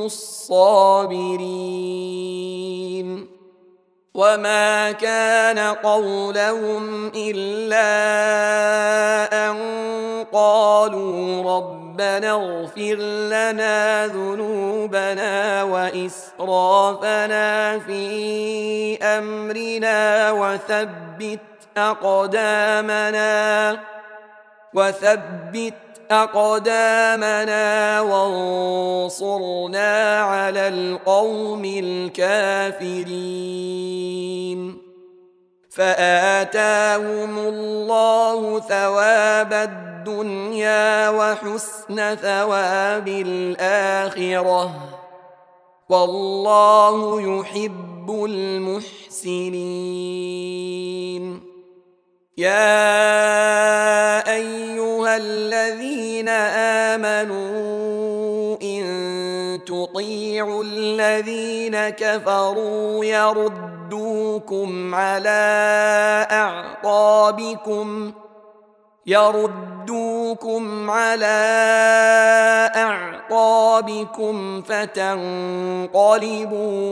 الصابرين. وما كان قولهم إلا أن قالوا ربنا اغفر لنا ذنوبنا وإسرافنا في أمرنا وثبت أقدامنا وثبت أقدامنا وانصرنا على القوم الكافرين. فآتاهم الله ثواب الدنيا وحسن ثواب الآخرة والله يحب المحسنين. يا أيها الذين آمنوا إن تطيعوا الذين كفروا يردوكم على أعقابكم يردوكم على أعقابكم فتنقلبوا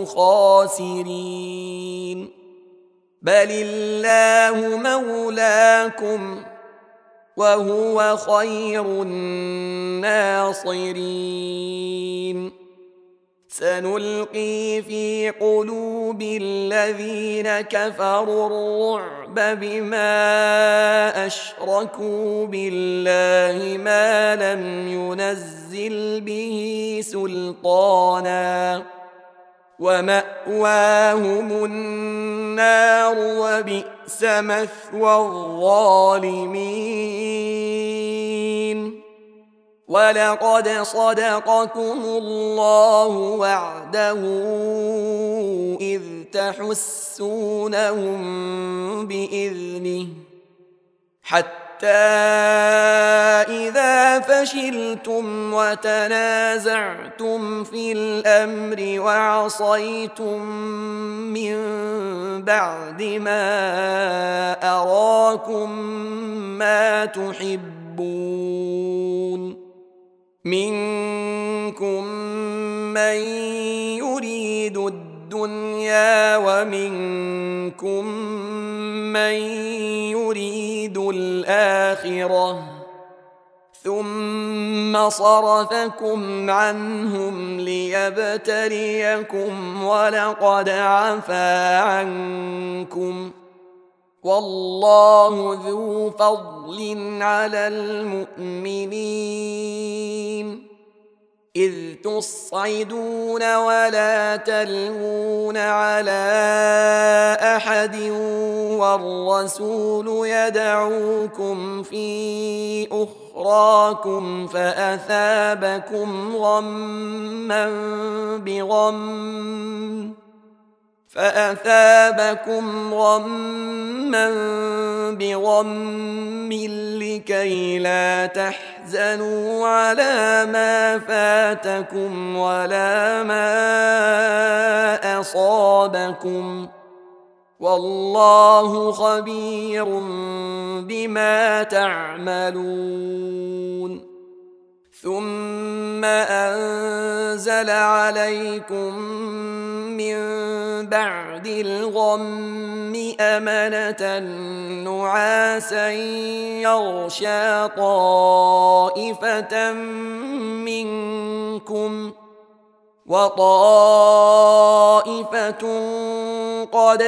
خاسرين. بل الله مولاكم وهو خير الناصرين. سنلقي في قلوب الذين كفروا الرعب بما أشركوا بالله ما لم ينزل به سلطانا ومأواهم النار وبئس مثوى الظالمين. ولقد صدقكم الله وعده إذ تحسونهم بإذنه حتى إذا فشلتم وتنازعتم في الأمر وعصيتم من بعد ما أراكم ما تحبون منكم من يريد الدنيا ومنكم من يريد الآخرة ثم صرفكم عنهم ليبتليكم ولقد عفا عنكم والله ذو فضل على المؤمنين. إذ تصعدون ولا تلوون على أحد والرسول يدعوكم في أخراكم فأثابكم غما بغم فأثابكم غما بغم لكي لا تحزنوا على ما فاتكم ولا ما أصابكم والله خبير بما تعملون. ثم أنزل عليكم من بعد الغم أمنة نعاسا يغشى طائفة منكم وطائفة قد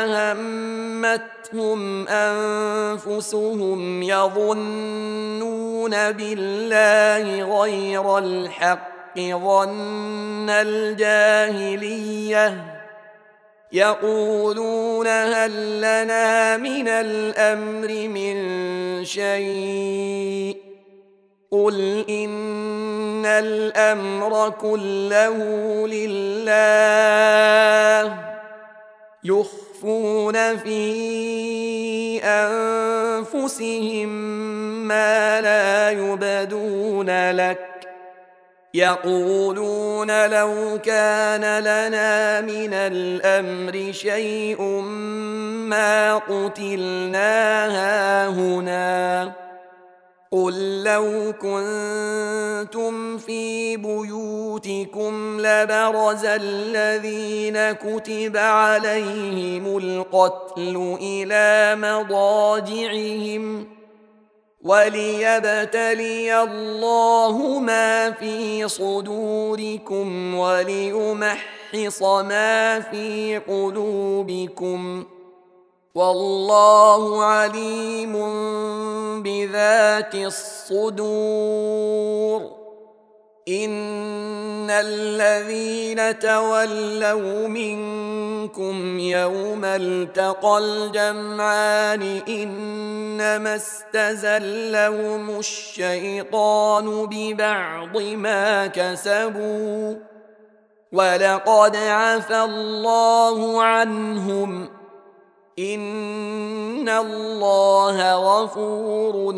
أهمتهم أنفسهم يظنون بالله غير الحق ظن الجاهلية يقولون هل لنا من الأمر من شيء قل إن الأمر كله لله يخفون في أنفسهم ما لا يبدون لك يقولون لو كان لنا من الأمر شيء ما قتلنا هاهنا قل لو كنتم في بيوتكم لبرز الذين كتب عليهم القتل إلى مضاجعهم وليبتلي الله ما في صدوركم وليمحص ما في قلوبكم والله عليم بذات الصدور إن الذين تولوا منكم يوم التقى الجمعان إنما استزلهم الشيطان ببعض ما كسبوا ولقد عفى الله عنهم إن الله غفور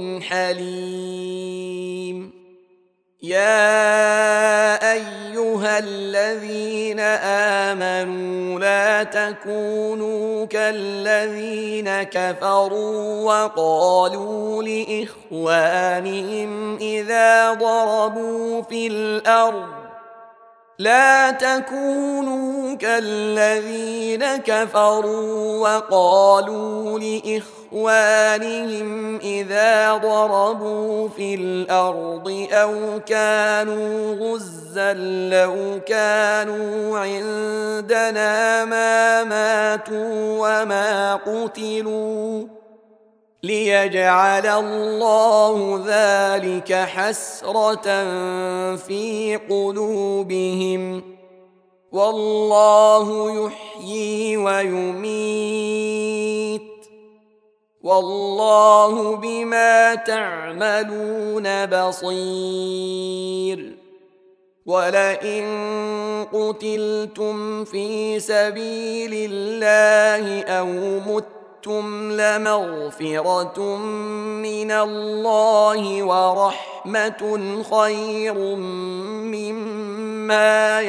حليم يا أيها الذين آمنوا لا تكونوا كالذين كفروا وقالوا لإخوانهم إذا ضربوا في الأرض لا تكونوا كالذين كفروا وقالوا لإخوانهم إذا ضربوا في الأرض أو كانوا غزا لو كانوا عندنا ما ماتوا وما قتلوا ليجعل الله ذلك حسرة في قلوبهم والله يحيي ويميت والله بما تعملون بصير ولئن قتلتم في سبيل الله أو متم لمغفرة من الله ورحمة خير مما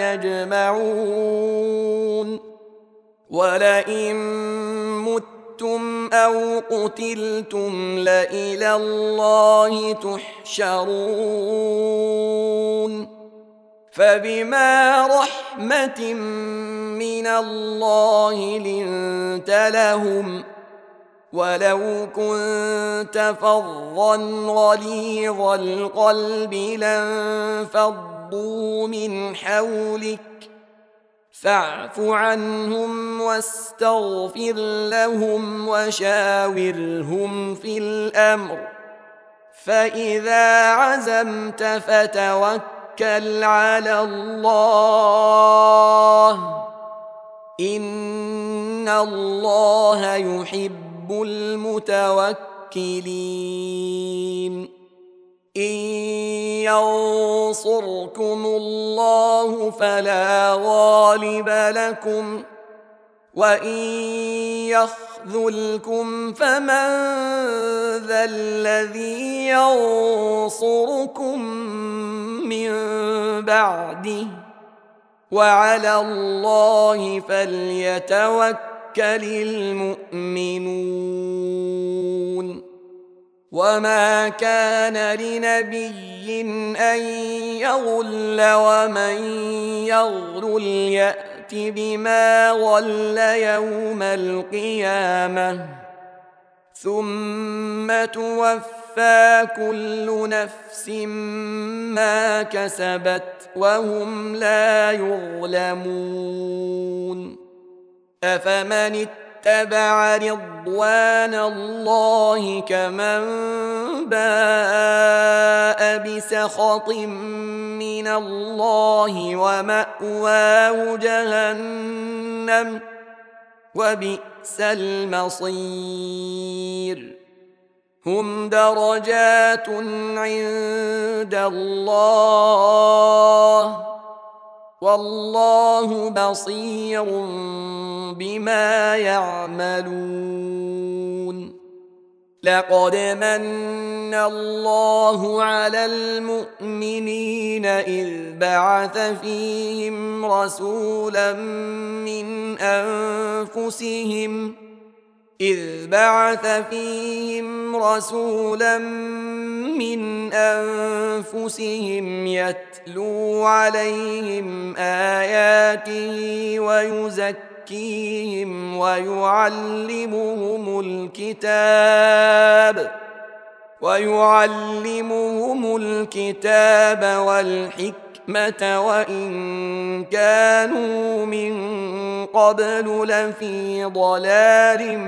يجمعون ولئن متم أو قتلتم لإلى الله تحشرون فبما رحمة من الله لنت لهم ولو كنت فظا غليظ القلب لانفضوا من حولك فاعف عنهم واستغفر لهم وشاورهم في الأمر فإذا عزمت فتوكل على الله إن الله يحب المتوكلين إن ينصركم الله فلا غالب لكم وإن يخذلكم فمن ذا الذي ينصركم من بعده وعلى الله فليتوكل المؤمنون وما كان لنبي أن يغل ومن يغل يأت بما غل يوم القيامة ثم توفى كل نفس ما كسبت وهم لا يظلمون أفمن اتبع رضوان الله كمن باء بسخط من الله ومأواه جهنم وبئس المصير هم درجات عند الله والله بصير بما يعملون لقد من الله على المؤمنين إذ بعث فيهم رسولا من أنفسهم إذ بعث فيهم رسولا من أنفسهم يتلو عليهم آياته ويزكيهم ويعلمهم الكتاب ويعلمهم الكتاب والحكمة وإن كانوا من قبل لفي ضلال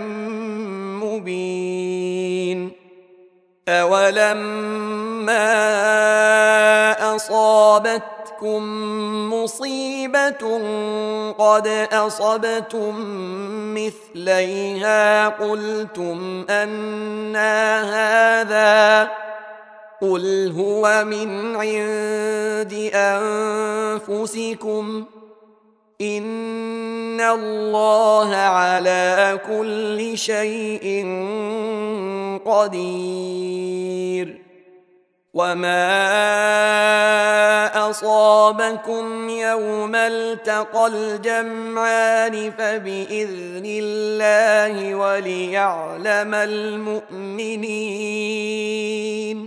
مبين أولما أصابتكم مصيبة قد أصبتم مثليها قلتم أنى هذا قل هو من عند أنفسكم إن الله على كل شيء قدير وما أصابكم يوم التقى الجمعان فبإذن الله وليعلم المؤمنين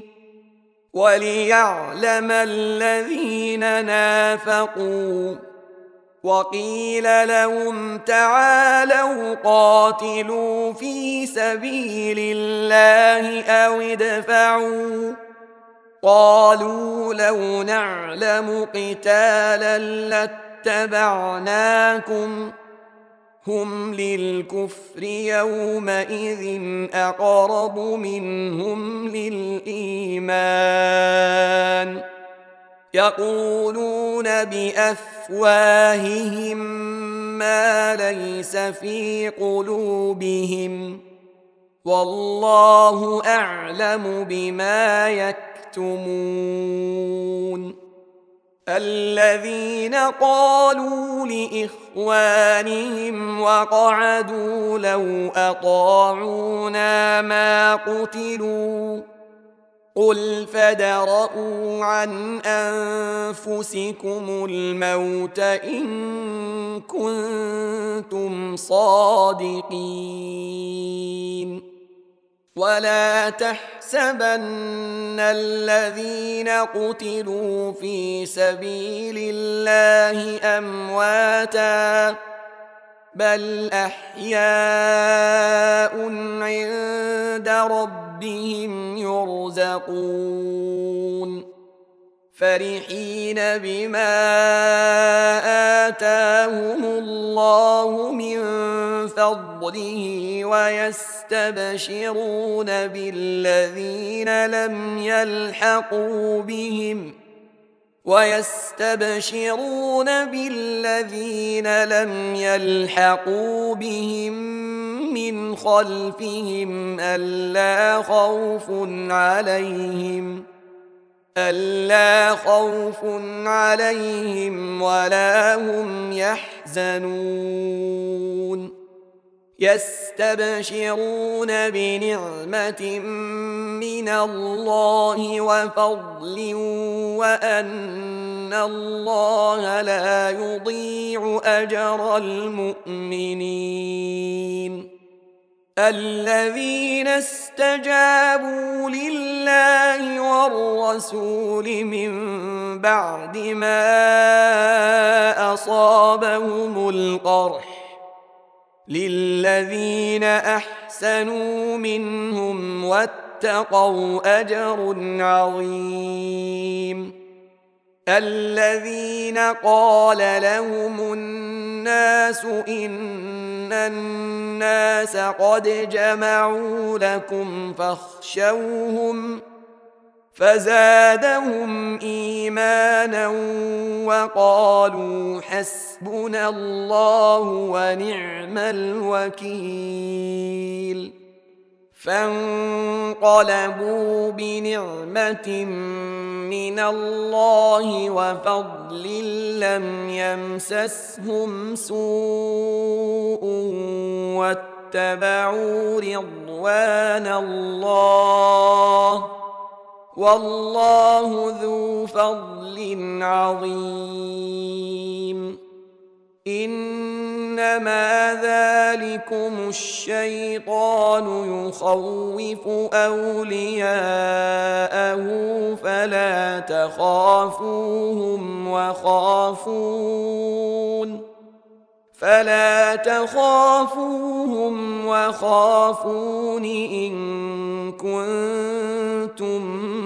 وليعلم الذين نافقوا وقيل لهم تعالوا قاتلوا في سبيل الله أو ادفعوا قالوا لو نعلم قتالا لاتبعناكم هم للكفر يومئذ أقرب منهم للإيمان يقولون بأفواههم ما ليس في قلوبهم والله أعلم بما يكتمون الذين قالوا لإخوانهم وقعدوا لو أطاعونا ما قتلوا قل فادرءوا عن أنفسكم الموت إن كنتم صادقين ولا تحسبن الذين قتلوا في سبيل الله أمواتا بل أحياء عند ربهم يرزقون فرحين بما آتاهم الله من فضله ويستبشرون بالذين لم يلحقوا بهم ويستبشرون بالذين لم يلحقوا بهم من خلفهم ألا خوف عليهم ألا خوف عليهم ولا هم يحزنون يستبشرون بنعمة من الله وفضل وأن الله لا يضيع أجر المؤمنين الذين استجابوا لله والرسول من بعد ما أصابهم القرح للذين أحسنوا منهم واتقوا أجر عظيم الذين قال لهم الناس إن الناس قد جمعوا لكم فاخشوهم فزادهم إيمانا وقالوا حسبنا الله ونعم الوكيل فانقلبوا بنعمة من الله وفضل لم يمسسهم سوء واتبعوا رضوان الله والله ذو فضل عظيم. إنما ذلكم الشيطان يخوف أولياءه فلا تخافوهم وخافون فلا تخافوهم وخافون إن كنتم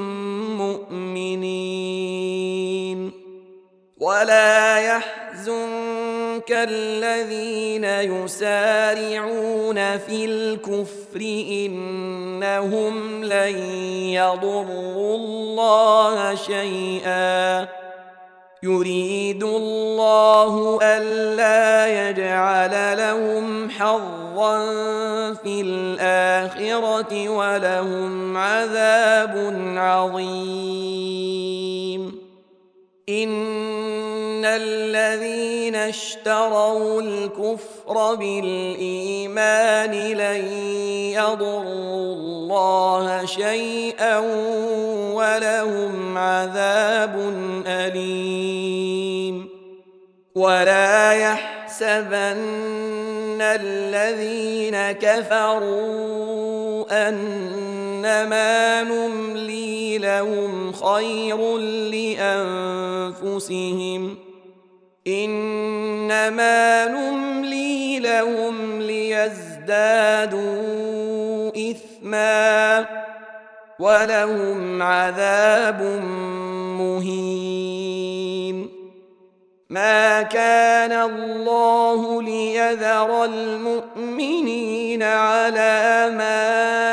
مؤمنين. ولا يحزنك الذين يسارعون في الكفر إنهم لن يضروا الله شيئا يريد الله ألا يجعل لهم حظا في الآخرة ولهم عذاب عظيم. إن الذين اشتروا الكفر بالإيمان لن يضروا الله شيئا ولهم عذاب أليم. ولا يحسبن الذين كفروا أنما نملي لهم خير لأنفسهم إنما نملي لهم ليزدادوا إثما ولهم عذاب مهين. ما كان الله ليذر المؤمنين على ما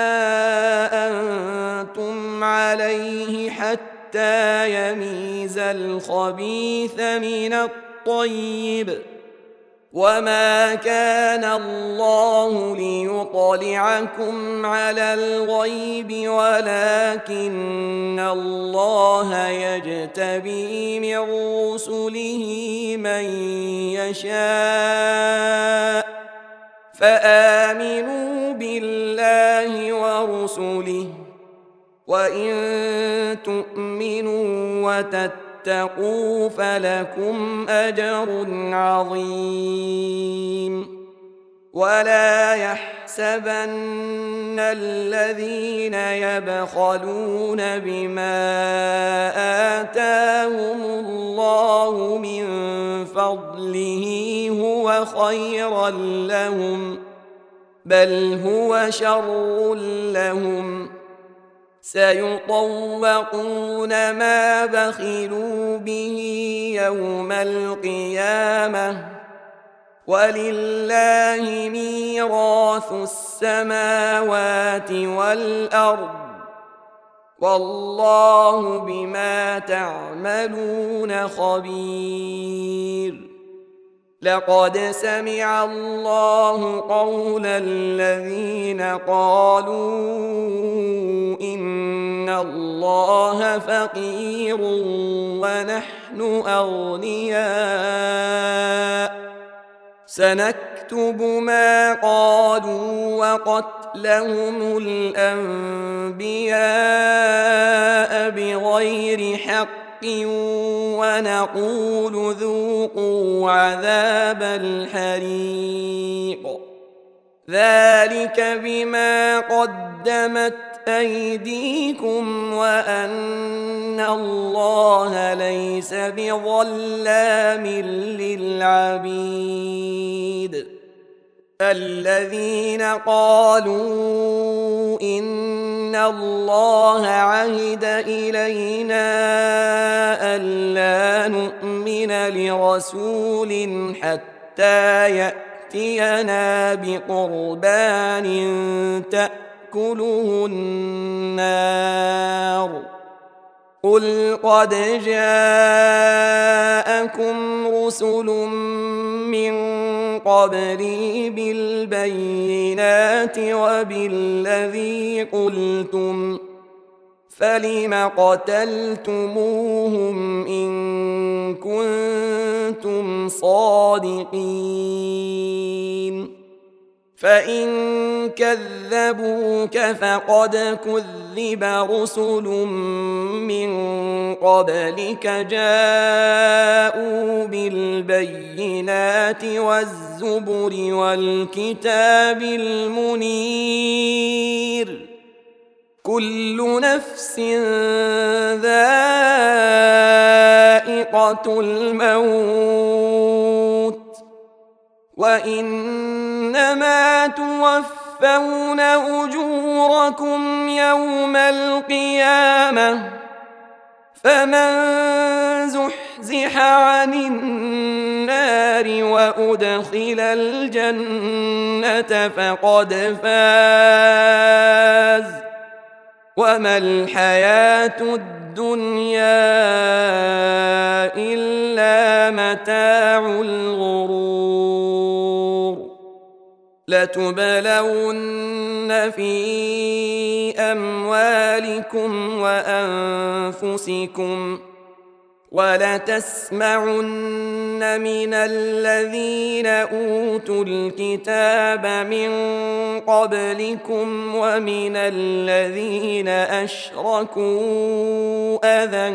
أنتم عليه حتى يميز الخبيث من الطيب وما كان الله ليطلعكم على الغيب ولكن الله يجتبي من رسله من يشاء فآمنوا بالله ورسله وإن تؤمنوا وتتقوا اتقوا فلكم أجر عظيم. ولا يحسبن الذين يبخلون بما آتاهم الله من فضله هو خيرا لهم بل هو شر لهم سيطوقون ما بخلوا به يوم القيامة ولله ميراث السماوات والأرض والله بما تعملون خبير. لقد سمع الله قول الذين قالوا إن الله فقير ونحن أغنياء سنكتب ما قالوا وقتلهم الأنبياء بغير حق ونقول ذوقوا عذاب الحريق ذلك بما قدمت أيديكم وأن الله ليس بظلام للعبيد. الذين قالوا إن الله عهد إلينا ألا نؤمن لرسول حتى يأتينا بقربان تأكله النار قل قد جاءكم رسل من قبلي بالبينات وبالذي قلتم فلم قتلتموهم إن كنتم صادقين فإن كذبوك فقد كذب رسل من قبلك جاءوا بالبينات والزبر والكتاب المنير كل نفس ذائقة الموت وإنما توفون أجوركم يوم القيامة فمن زحزح عن النار وأدخل الجنة فقد فاز وما الحياة الدنيا إلا متاع الغرور لتبلون في أموالكم وأنفسكم ولتسمعن من الذين أوتوا الكتاب من قبلكم ومن الذين أشركوا أذى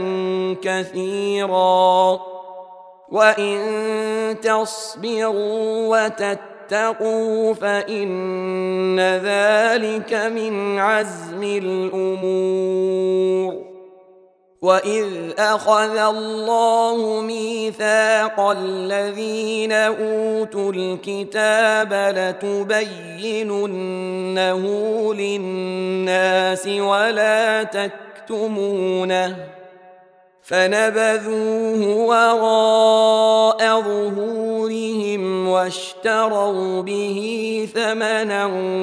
كثيرا وإن تصبروا وتتقوا فإن ذلك من عزم الأمور وإذ أخذ الله ميثاق الذين أوتوا الكتاب لتبيننه للناس ولا تكتمونه فنبذوه وراء ظهورهم واشتروا به ثمنا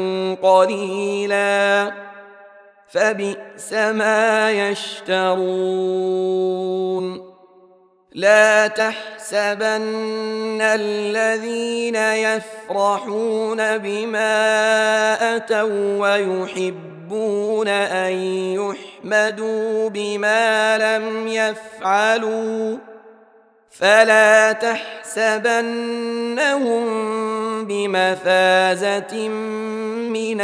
قليلا فبئس ما يشترون لا تحسبن الذين يفرحون بما أتوا ويحبون أن يحمدوا بما لم يفعلوا فلا تحسبنهم بمفازة من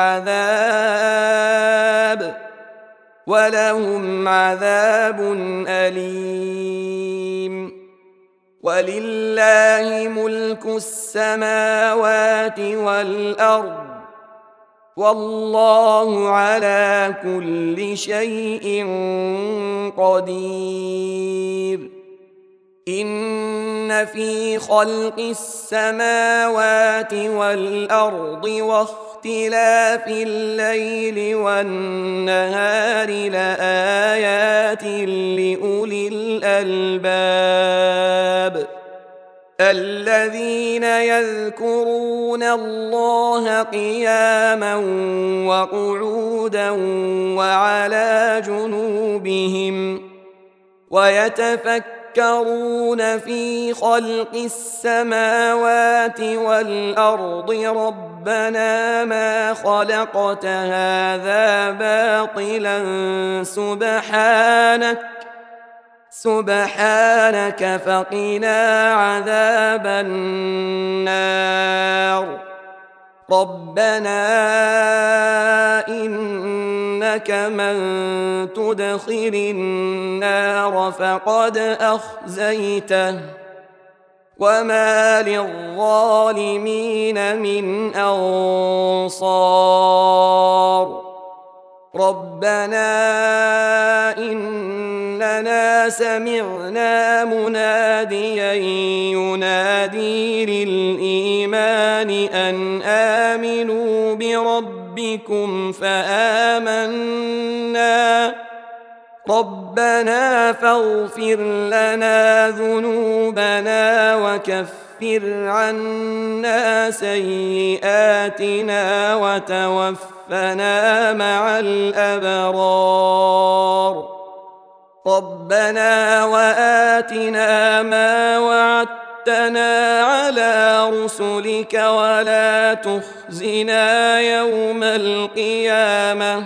العذاب ولهم عذاب أليم ولله ملك السماوات والأرض والله على كل شيء قدير إن في خلق السماوات والأرض واختلاف الليل والنهار لآيات لأولي الألباب الذين يذكرون الله قياما وقعودا وعلى جنوبهم ويتفكرون يتفكرون في خلق السماوات والأرض ربنا ما خلقت هذا باطلا سبحانك سبحانك فقنا عذاب النار ربنا إنك من تدخل النار فقد أخزيته وما للظالمين من أنصار ربنا إننا سمعنا مناديا ينادي للإيمان أن آمنوا بربكم فآمنا ربنا فاغفر لنا ذنوبنا وكفر عنا سيئاتنا وتوفنا مع الأبرار ربنا وآتنا ما وعدتنا على رسلك ولا تخزنا يوم القيامة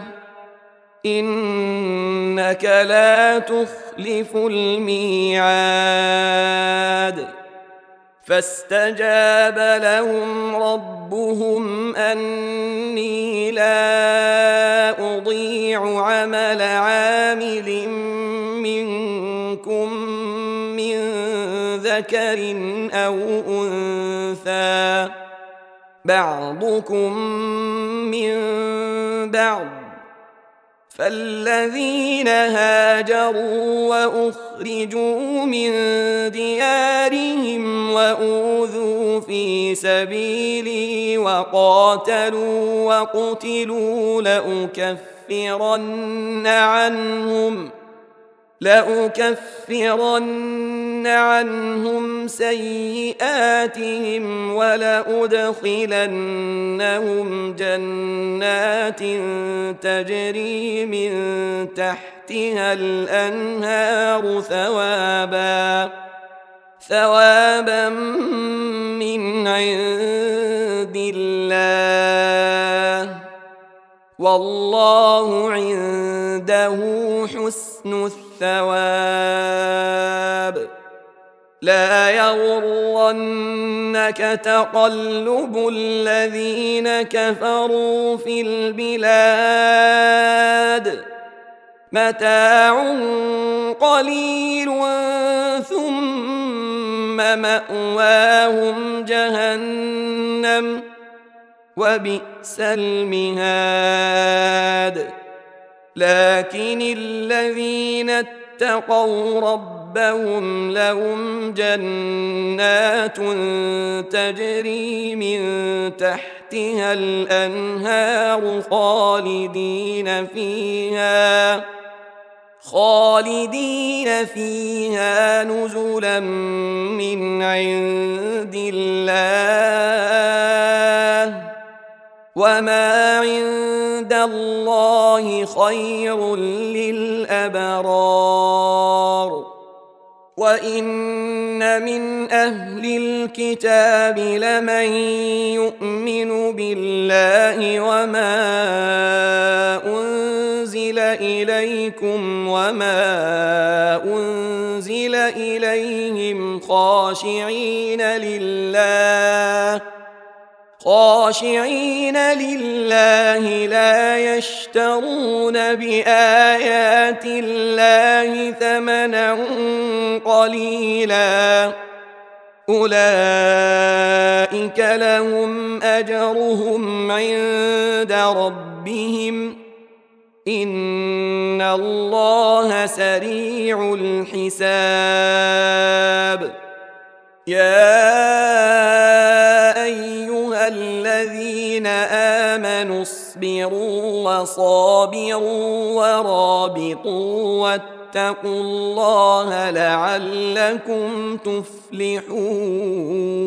إنك لا تخلف الميعاد فاستجاب لهم ربهم أني لا أضيع عمل عامل منكم من ذكر أو أنثى بعضكم من بعض، فالذين هاجروا وأخرجوا من ديارهم وأوذوا في سبيلي وقاتلوا وقتلوا لأكفرن عنهم لأكفرن عنهم سيئاتهم ولأدخلنهم جنات تجري من تحتها الأنهار ثوابا ثوابا من عند الله، والله عنده حسن الثواب. لا يغرنك تقلب الذين كفروا في البلاد، متاع قليل ثم مأواهم جهنم وبئس المهاد. لكن الذين اتقوا ربهم لهم جنات تجري من تحتها الأنهار خالدين فيها خالدين فيها نزلا من عند الله، وما عند الله خير للأبرار. وإن من أهل الكتاب لمن يؤمن بالله وما أنزل إليكم وما أنزل إليهم خاشعين لله خاشعين لله لا يشترون بآيات الله ثمنا قليلا، أولئك لهم أجرهم عند ربهم إن الله سريع الحساب. يا أيها الذين آمنوا اصبروا وصابروا ورابطوا واتقوا الله لعلكم تفلحون.